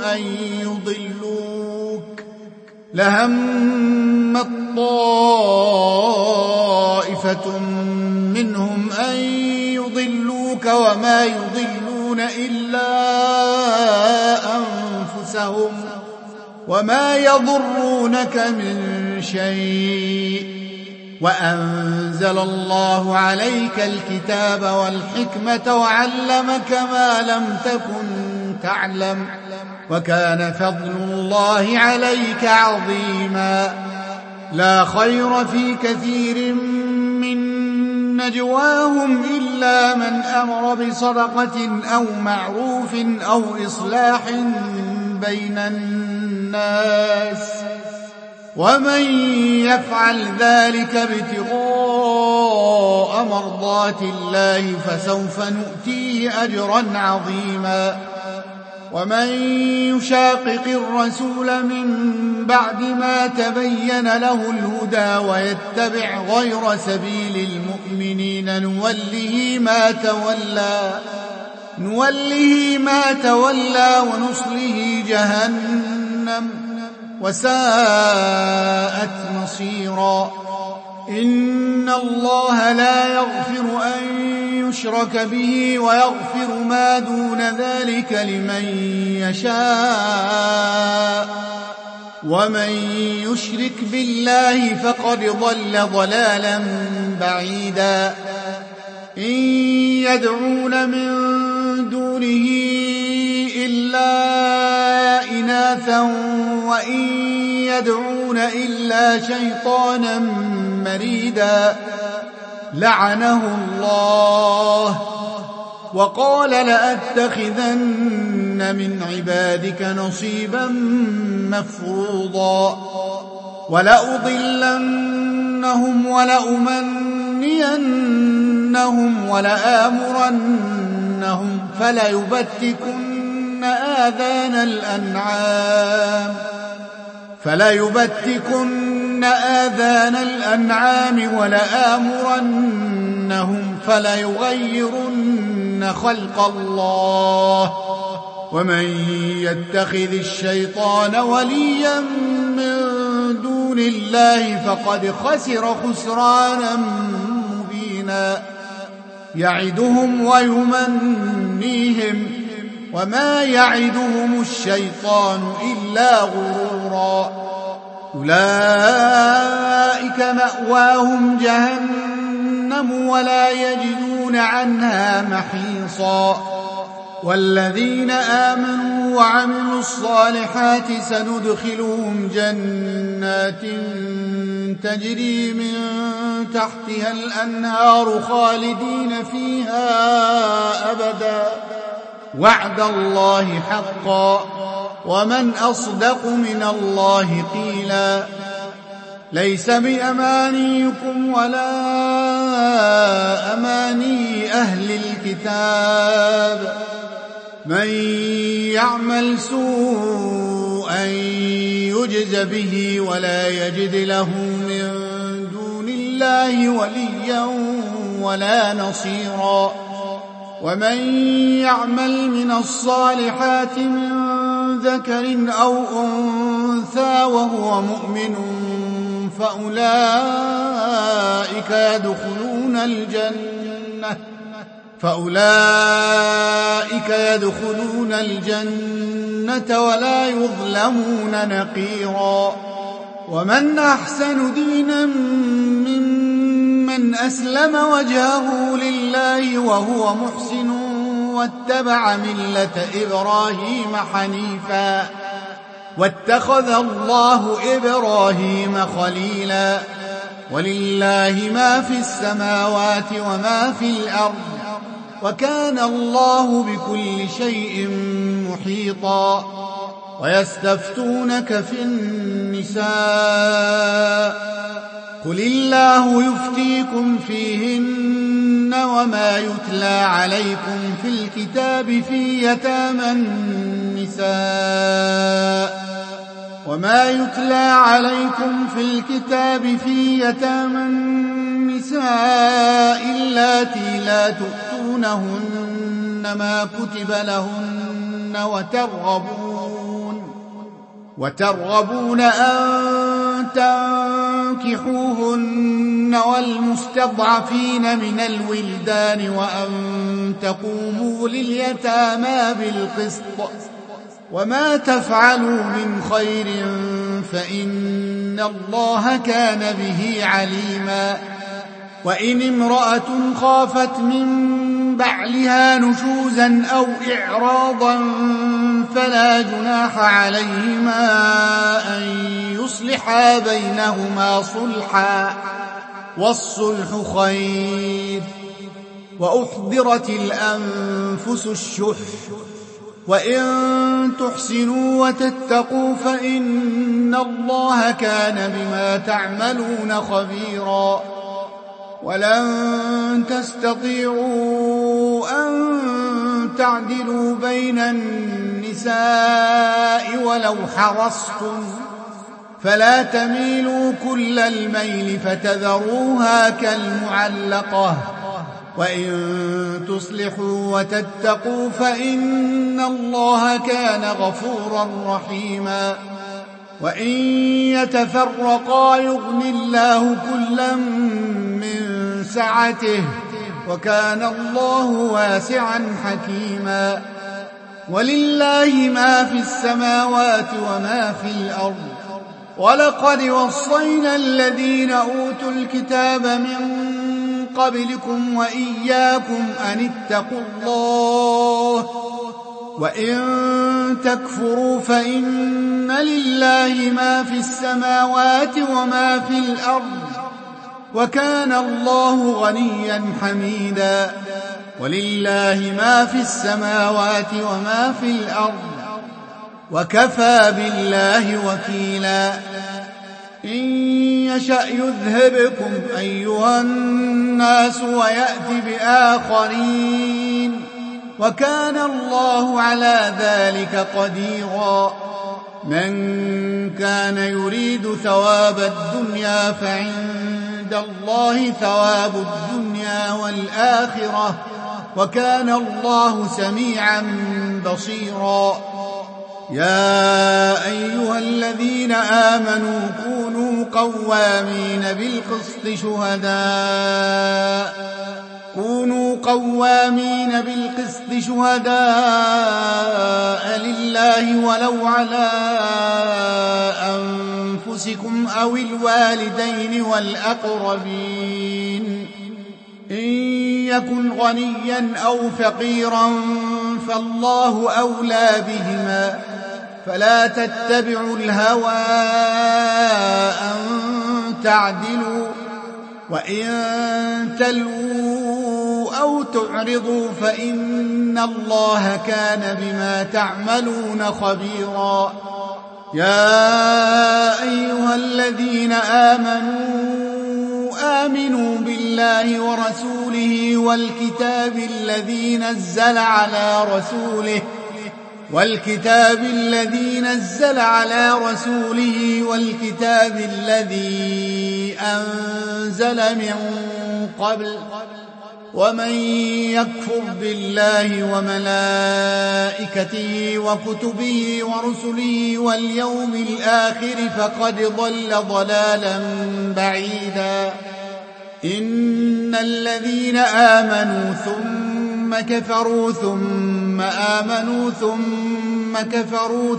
أن يضلوك وما يضلون إلا أنفسهم وما يضرونك من شيء وأنزل الله عليك الكتاب والحكمة وعلمك ما لم تكن تعلم وكان فضل الله عليك عظيما لا خير في كثير من نجواهم إلا من أمر بصدقة أو معروف أو إصلاح بين الناس ومن يفعل ذلك ابتغاء مرضات الله فسوف نؤتيه أجرا عظيما ومن يشاقق الرسول من بعد ما تبين له الهدى ويتبع غير سبيل المؤمنين نوله ما تولى ونصله جهنم وساءت مصيرا إن الله لا يغفر أن يشرك به ويغفر ما دون ذلك لمن يشاء ومن يشرك بالله فقد ضل ضلالا بعيدا إن يدعون من دونه إلا إناثا وإن يدعون إلا شيطانا مريدا لعنه الله وقال لأتخذن من عبادك نصيبا مفروضا ولأضلنهم ولأمنينهم ولآمرنهم فليبتكن آذان الأنعام ولآمرنهم فليغيرن خلق الله ومن يتخذ الشيطان وليا من دون الله فقد خسر خسرانا مبينا يعدهم ويمنيهم وما يعدهم الشيطان إلا غرورا أولئك مأواهم جهنم ولا يجدون عنها محيصا والذين آمنوا وعملوا الصالحات سندخلهم جنات تجري من تحتها الأنهار خالدين فيها أبدا وعد الله حقا ومن أصدق من الله قيلا ليس بأمانيكم ولا أماني أهل الكتاب الكتاب من يعمل سوءا يجز به ولا يجد له من دون الله وليا ولا نصيرا ومن يعمل من الصالحات من ذكر أو أنثى وهو مؤمن فأولئك يدخلون الجنة ولا يظلمون نقيرا ومن أحسن دينا ممن أسلم وجهه لله وهو محسن واتبع ملة إبراهيم حنيفا واتخذ الله إبراهيم خليلا ولله ما في السماوات وما في الأرض وكان الله بكل شيء محيطا ويستفتونك في النساء قل الله يفتيكم فيهن وما يتلى عليكم في الكتاب في يتامى النساء اللاتي لا تؤتونهن ما كتب لهن وترغبون أن تنكحوهن والمستضعفين من الولدان وأن تقوموا لليتامى بالقسط وما تفعلوا من خير فإن الله كان به عليما وإن امرأة خافت من بعلها نشوزا أو إعراضا فلا جناح عليهما أن يصلحا بينهما صلحا والصلح خير وأحضرت الأنفس الشح وإن تحسنوا وتتقوا فإن الله كان بما تعملون خبيرا ولن تستطيعوا أن تعدلوا بين النساء ولو حرصتم فلا تميلوا كل الميل فتذروها كالمعلقة وإن تصلحوا وتتقوا فإن الله كان غفورا رحيما وإن يتفرقا يغن الله كلا من سعته وكان الله واسعا حكيما ولله ما في السماوات وما في الأرض ولقد وصينا الذين أوتوا الكتاب من قبلكم وإياكم أن اتقوا الله وإن تكفروا فإن لله ما في السماوات وما في الأرض وكان الله غنيا حميدا ولله ما في السماوات وما في الأرض وكفى بالله وكيلا إن يشأ يذهبكم أيها الناس ويأتي بآخرين وكان الله على ذلك قديرا من كان يريد ثواب الدنيا فعند الله ثواب الدنيا والآخرة وكان الله سميعا بصيرا يا أيها الذين آمنوا كونوا قوامين بالقسط شهداء لله ولو على أنفسكم أو الوالدين والأقربين إن يكن غنيا أو فقيرا فالله أولى بهما فلا تتبعوا الهوى أن تعدلوا وإن تلووا أو تعرضوا فإن الله كان بما تعملون خبيرا يا أيها الذين آمنوا آمنوا بالله ورسوله والكتاب الذي نزل على رسوله والكتاب الذي أنزل من قبل ومن يكفر بالله وملائكته وكتبه ورسله واليوم الآخر فقد ضل ضلالا بعيدا إن الذين آمنوا ثم كفروا ثم آمنوا ثم كفروا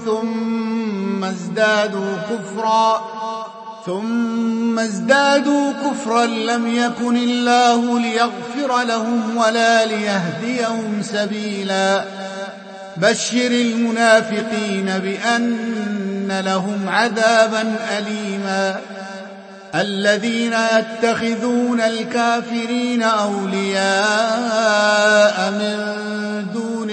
ثم ازدادوا كفرا لم يكن الله ليغفر لهم ولا ليهديهم سبيلا بشر المنافقين بأن لهم عذابا أليما الذين يتخذون الكافرين أولياء من دون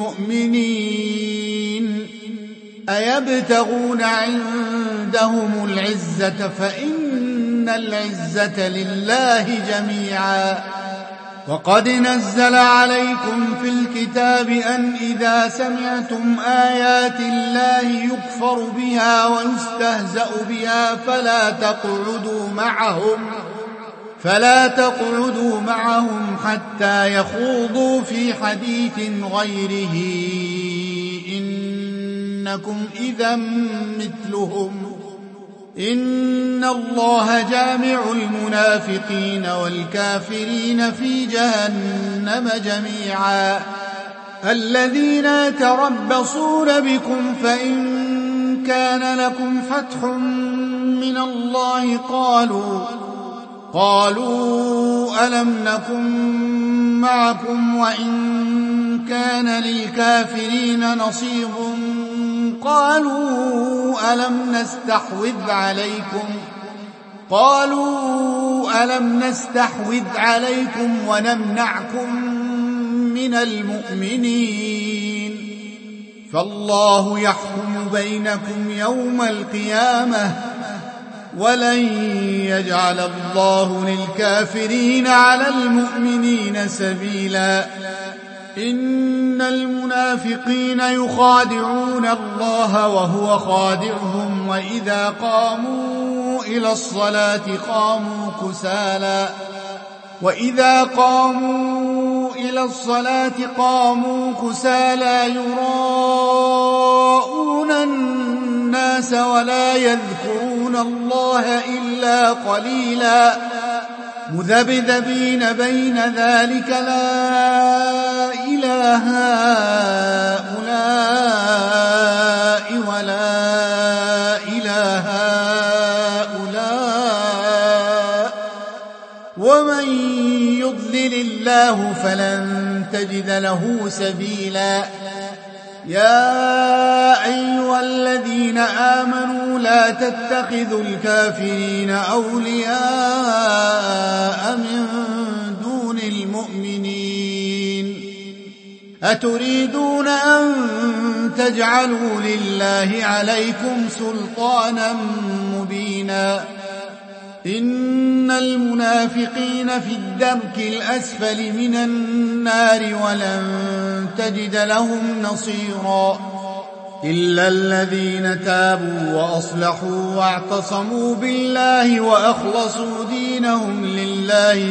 المؤمنين أيبتغون عندهم العزة فإن العزة لله جميعا وقد نزل عليكم في الكتاب أن إذا سمعتم آيات الله يكفر بها ويستهزأ بها فلا تقعدوا معهم حتى يخوضوا في حديث غيره إنكم إذا مثلهم إن الله جامع المنافقين والكافرين في جهنم جميعا الذين يتربصون بكم فإن كان لكم فتح من الله قالوا ألم نكن معكم وإن كان للكافرين نصيب قالوا ألم نستحوذ عليكم ونمنعكم من المؤمنين فالله يحكم بينكم يوم القيامة ولن يجعل الله للكافرين على المؤمنين سبيلا إن المنافقين يخادعون الله وهو خادعهم وإذا قاموا إلى الصلاة قاموا كسالى يراءون الناس ولا يذكرون الله إلا قليلا مذبذبين بين ذلك لا إله هؤلاء ولا إله هؤلاء ومن يضلل الله فلن تجد له سبيلا يا أيها الذين آمنوا لا تتخذوا الكافرين أولياء من دون المؤمنين أتريدون أن تجعلوا لله عليكم سلطانا مبينا إن المنافقين في الدرك الأسفل من النار ولن تجد لهم نصيرا إلا الذين تابوا وأصلحوا واعتصموا بالله وأخلصوا دينهم لله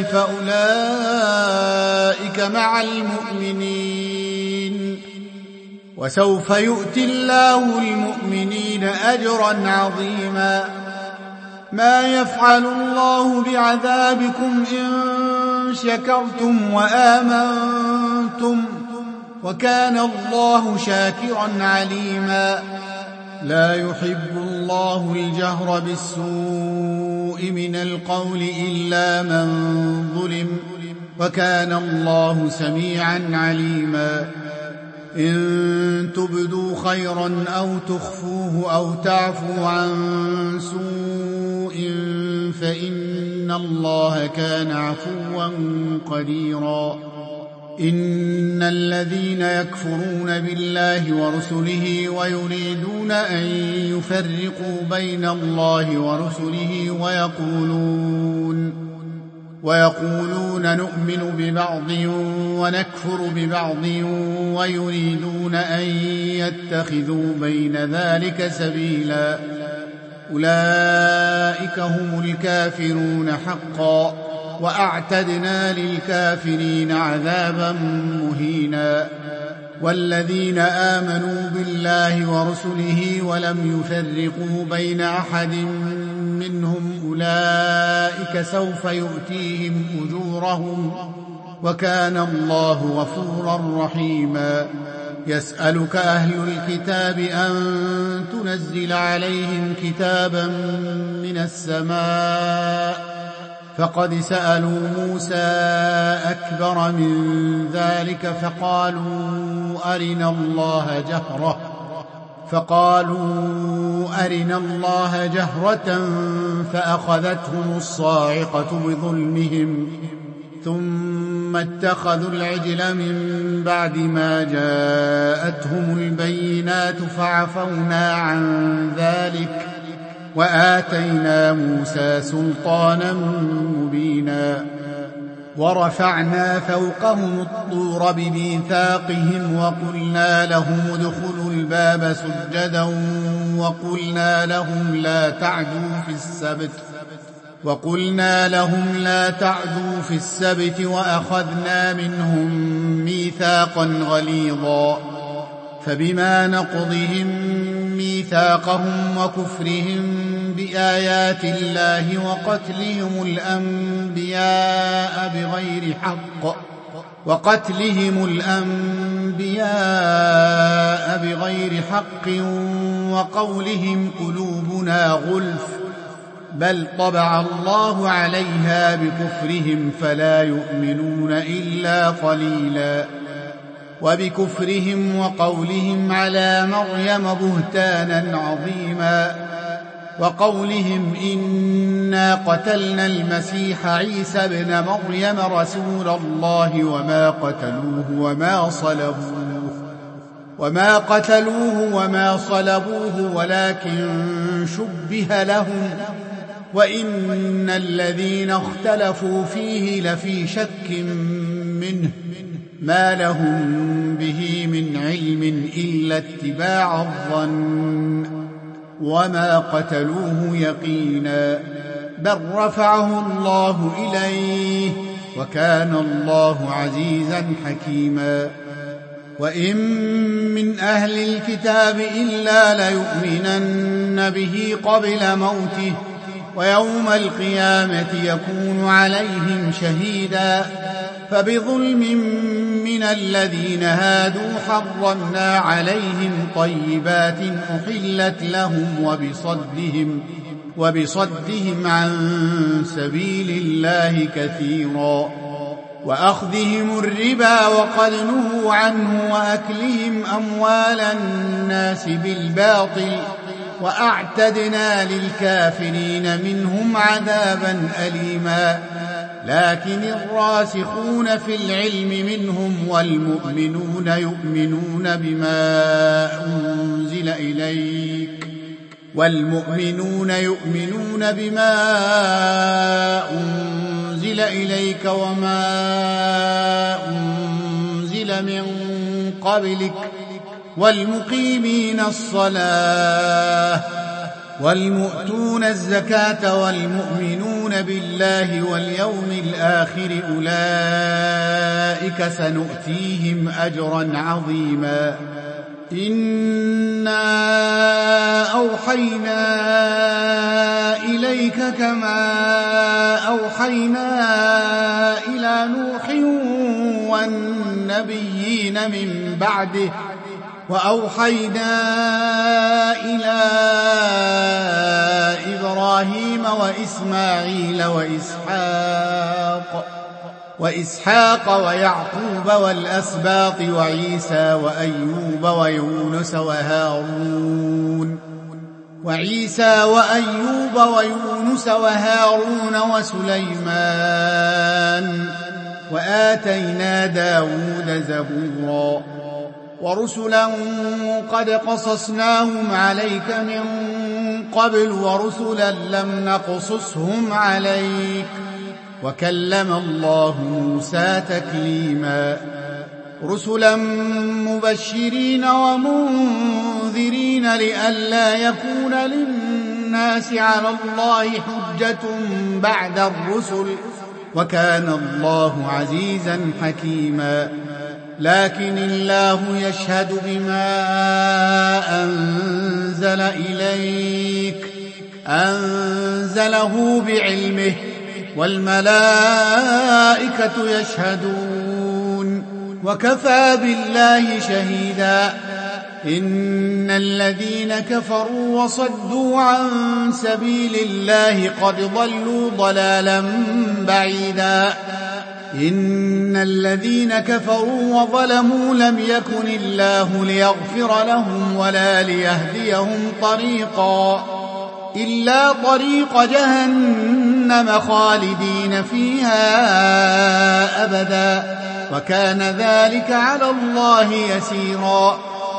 فأولئك مع المؤمنين وسوف يؤتي الله المؤمنين أجرا عظيما ما يفعل الله بعذابكم إن شكرتم وآمنتم وكان الله شاكرا عليما لا يحب الله الجهر بالسوء من القول إلا من ظلم وكان الله سميعا عليما إن تبدوا خيرا أو تخفوه أو تعفوا عن سوء فإن الله كان عفوا قديرا إن الذين يكفرون بالله ورسله ويريدون أن يفرقوا بين الله ورسله ويقولون نؤمن ببعض ونكفر ببعض ويريدون أن يتخذوا بين ذلك سبيلا أولئك هم الكافرون حقا وأعتدنا للكافرين عذابا مهينا والذين آمنوا بالله ورسله ولم يفرقوا بين أحد منهم أولئك سوف يؤتيهم أجورهم وكان الله غفورا رحيما يسألك أهل الكتاب أن تنزل عليهم كتابا من السماء فقد سألوا موسى أكبر من ذلك فقالوا أرنا الله جهرة فأخذتهم الصاعقة بظلمهم ثم اتخذوا العجل من بعد ما جاءتهم البينات فعفونا عن ذلك وآتينا موسى سلطانا مبينا ورفعنا فوقهم الطور بميثاقهم وقلنا لهم ادخلوا الباب سجدا وقلنا لهم لا تعدوا في السبت وأخذنا منهم ميثاقا غليظا فبما نقضهم ميثاقهم وكفرهم بآيات الله وقتلهم الأنبياء بغير حق وقولهم قلوبنا غلف بل طبع الله عليها بكفرهم فلا يؤمنون إلا قليلا وبكفرهم وقولهم على مريم بهتانا عظيما وقولهم إنا قتلنا المسيح عيسى ابن مريم رسول الله وما قتلوه وما صلبوه ولكن شبه لهم وإن الذين اختلفوا فيه لفي شك منه ما لهم به من علم إلا اتباع الظن وما قتلوه يقينا بل رفعه الله إليه وكان الله عزيزا حكيما وإن من أهل الكتاب إلا ليؤمنن به قبل موته ويوم القيامة يكون عليهم شهيدا فبظلم من الذين هادوا حرمنا عليهم طيبات أحلت لهم وبصدهم عن سبيل الله كثيرا وأخذهم الربا وقد نهوا عنه وأكلهم أموال الناس بالباطل وأعتدنا للكافرين منهم عذابا أليما لكن الراسخون في العلم منهم والمؤمنون يؤمنون بما أنزل إليك وما أنزل من قبلك والمقيمين الصلاة والمؤتون الزكاة والمؤمنون بالله واليوم الآخر أولئك سنؤتيهم أجرا عظيما إنا أوحينا إليك كما أوحينا إلى نوح والنبيين من بعده وأوحينا إلى إبراهيم وإسماعيل وإسحاق ويعقوب والأسباط وعيسى وأيوب ويونس وهارون وسليمان وآتينا داود زبورا ورسلا قد قصصناهم عليك من قبل ورسلا لم نقصصهم عليك وكلم الله موسى تكليما رسلا مبشرين ومنذرين لئلا يكون للناس على الله حجة بعد الرسل وكان الله عزيزا حكيما لكن الله يشهد بما أنزل إليك أنزله بعلمه والملائكة يشهدون وكفى بالله شهيدا إن الذين كفروا وصدوا عن سبيل الله قد ضلوا ضلالا بعيدا إن الذين كفروا وظلموا لم يكن الله ليغفر لهم ولا ليهديهم طريقا إلا طريق جهنم خالدين فيها أبدا وكان ذلك على الله يسيرا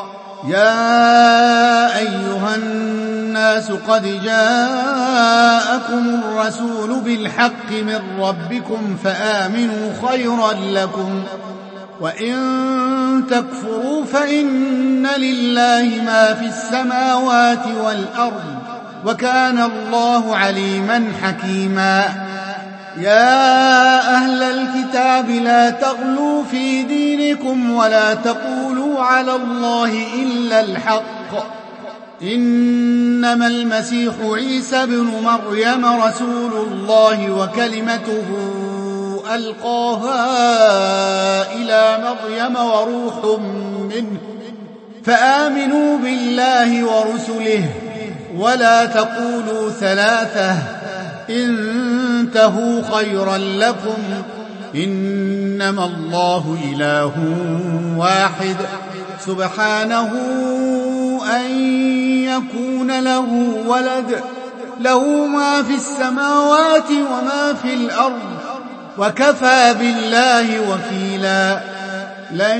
يا أيها الناس قد جاءكم الرسول بالحق من ربكم فآمنوا خيرا لكم وإن تكفروا فإن لله ما في السماوات والأرض وكان الله عليما حكيما يا أهل الكتاب لا تغلوا في دينكم ولا تقولوا على الله إلا الحق إنما المسيح عيسى بن مريم رسول الله وكلمته ألقاها إلى مريم وروح منه فآمنوا بالله ورسله ولا تقولوا ثلاثة انتهوا خيرا لكم إنما الله إله واحد سبحانه أن يكون له ولد له ما في السماوات وما في الأرض وكفى بالله وكيلا لن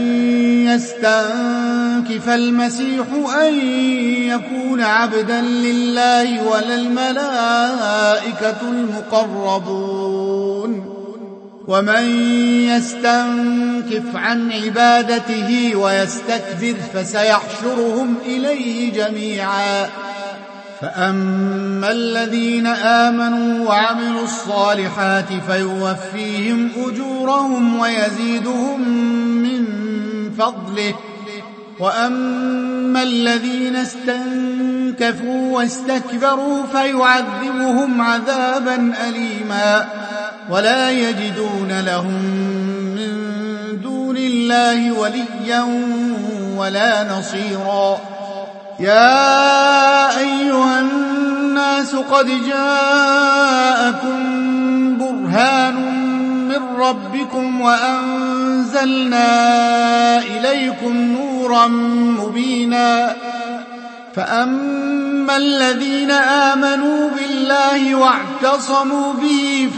يستنكف المسيح أن يكون عبدا لله ولا الملائكة المقربون ومن يستنكف عن عبادته ويستكبر فسيحشرهم إليه جميعا فأما الذين آمنوا وعملوا الصالحات فيوفيهم أجورهم ويزيدهم من فضله وأما الذين استنكفوا واستكبروا فيعذبهم عذابا أليما ولا يجدون لهم من دون الله وليا ولا نصيرا يا أيها الناس قد جاءكم برهان من ربكم وأنزلنا إليكم نورا مبينا فأما الذين آمنوا بالله واعتصموا به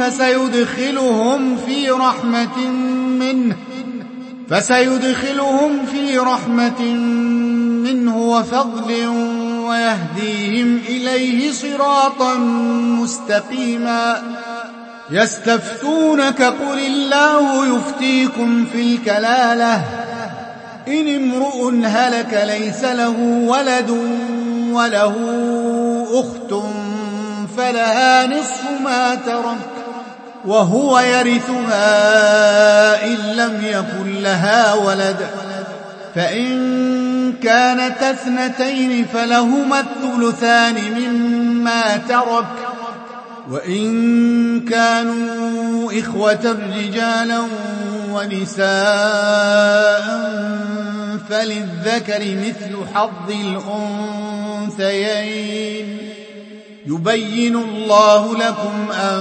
فسيدخلهم في رحمة منه وفضل ويهديهم إليه صراطا مستقيما يستفتونك قل الله يفتيكم في الكلالة إن امرؤ هلك ليس له ولد وله أخت فلها نصف ما ترك وهو يرثها إن لم يكن لها ولد فإن كانت اثنتين فلهما الثلثان مما ترك وإن كانوا إخوة رجالا ونساء فللذكر مثل حظ الأنثيين يبين الله لكم أن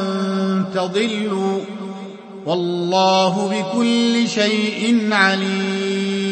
تضلوا والله بكل شيء عليم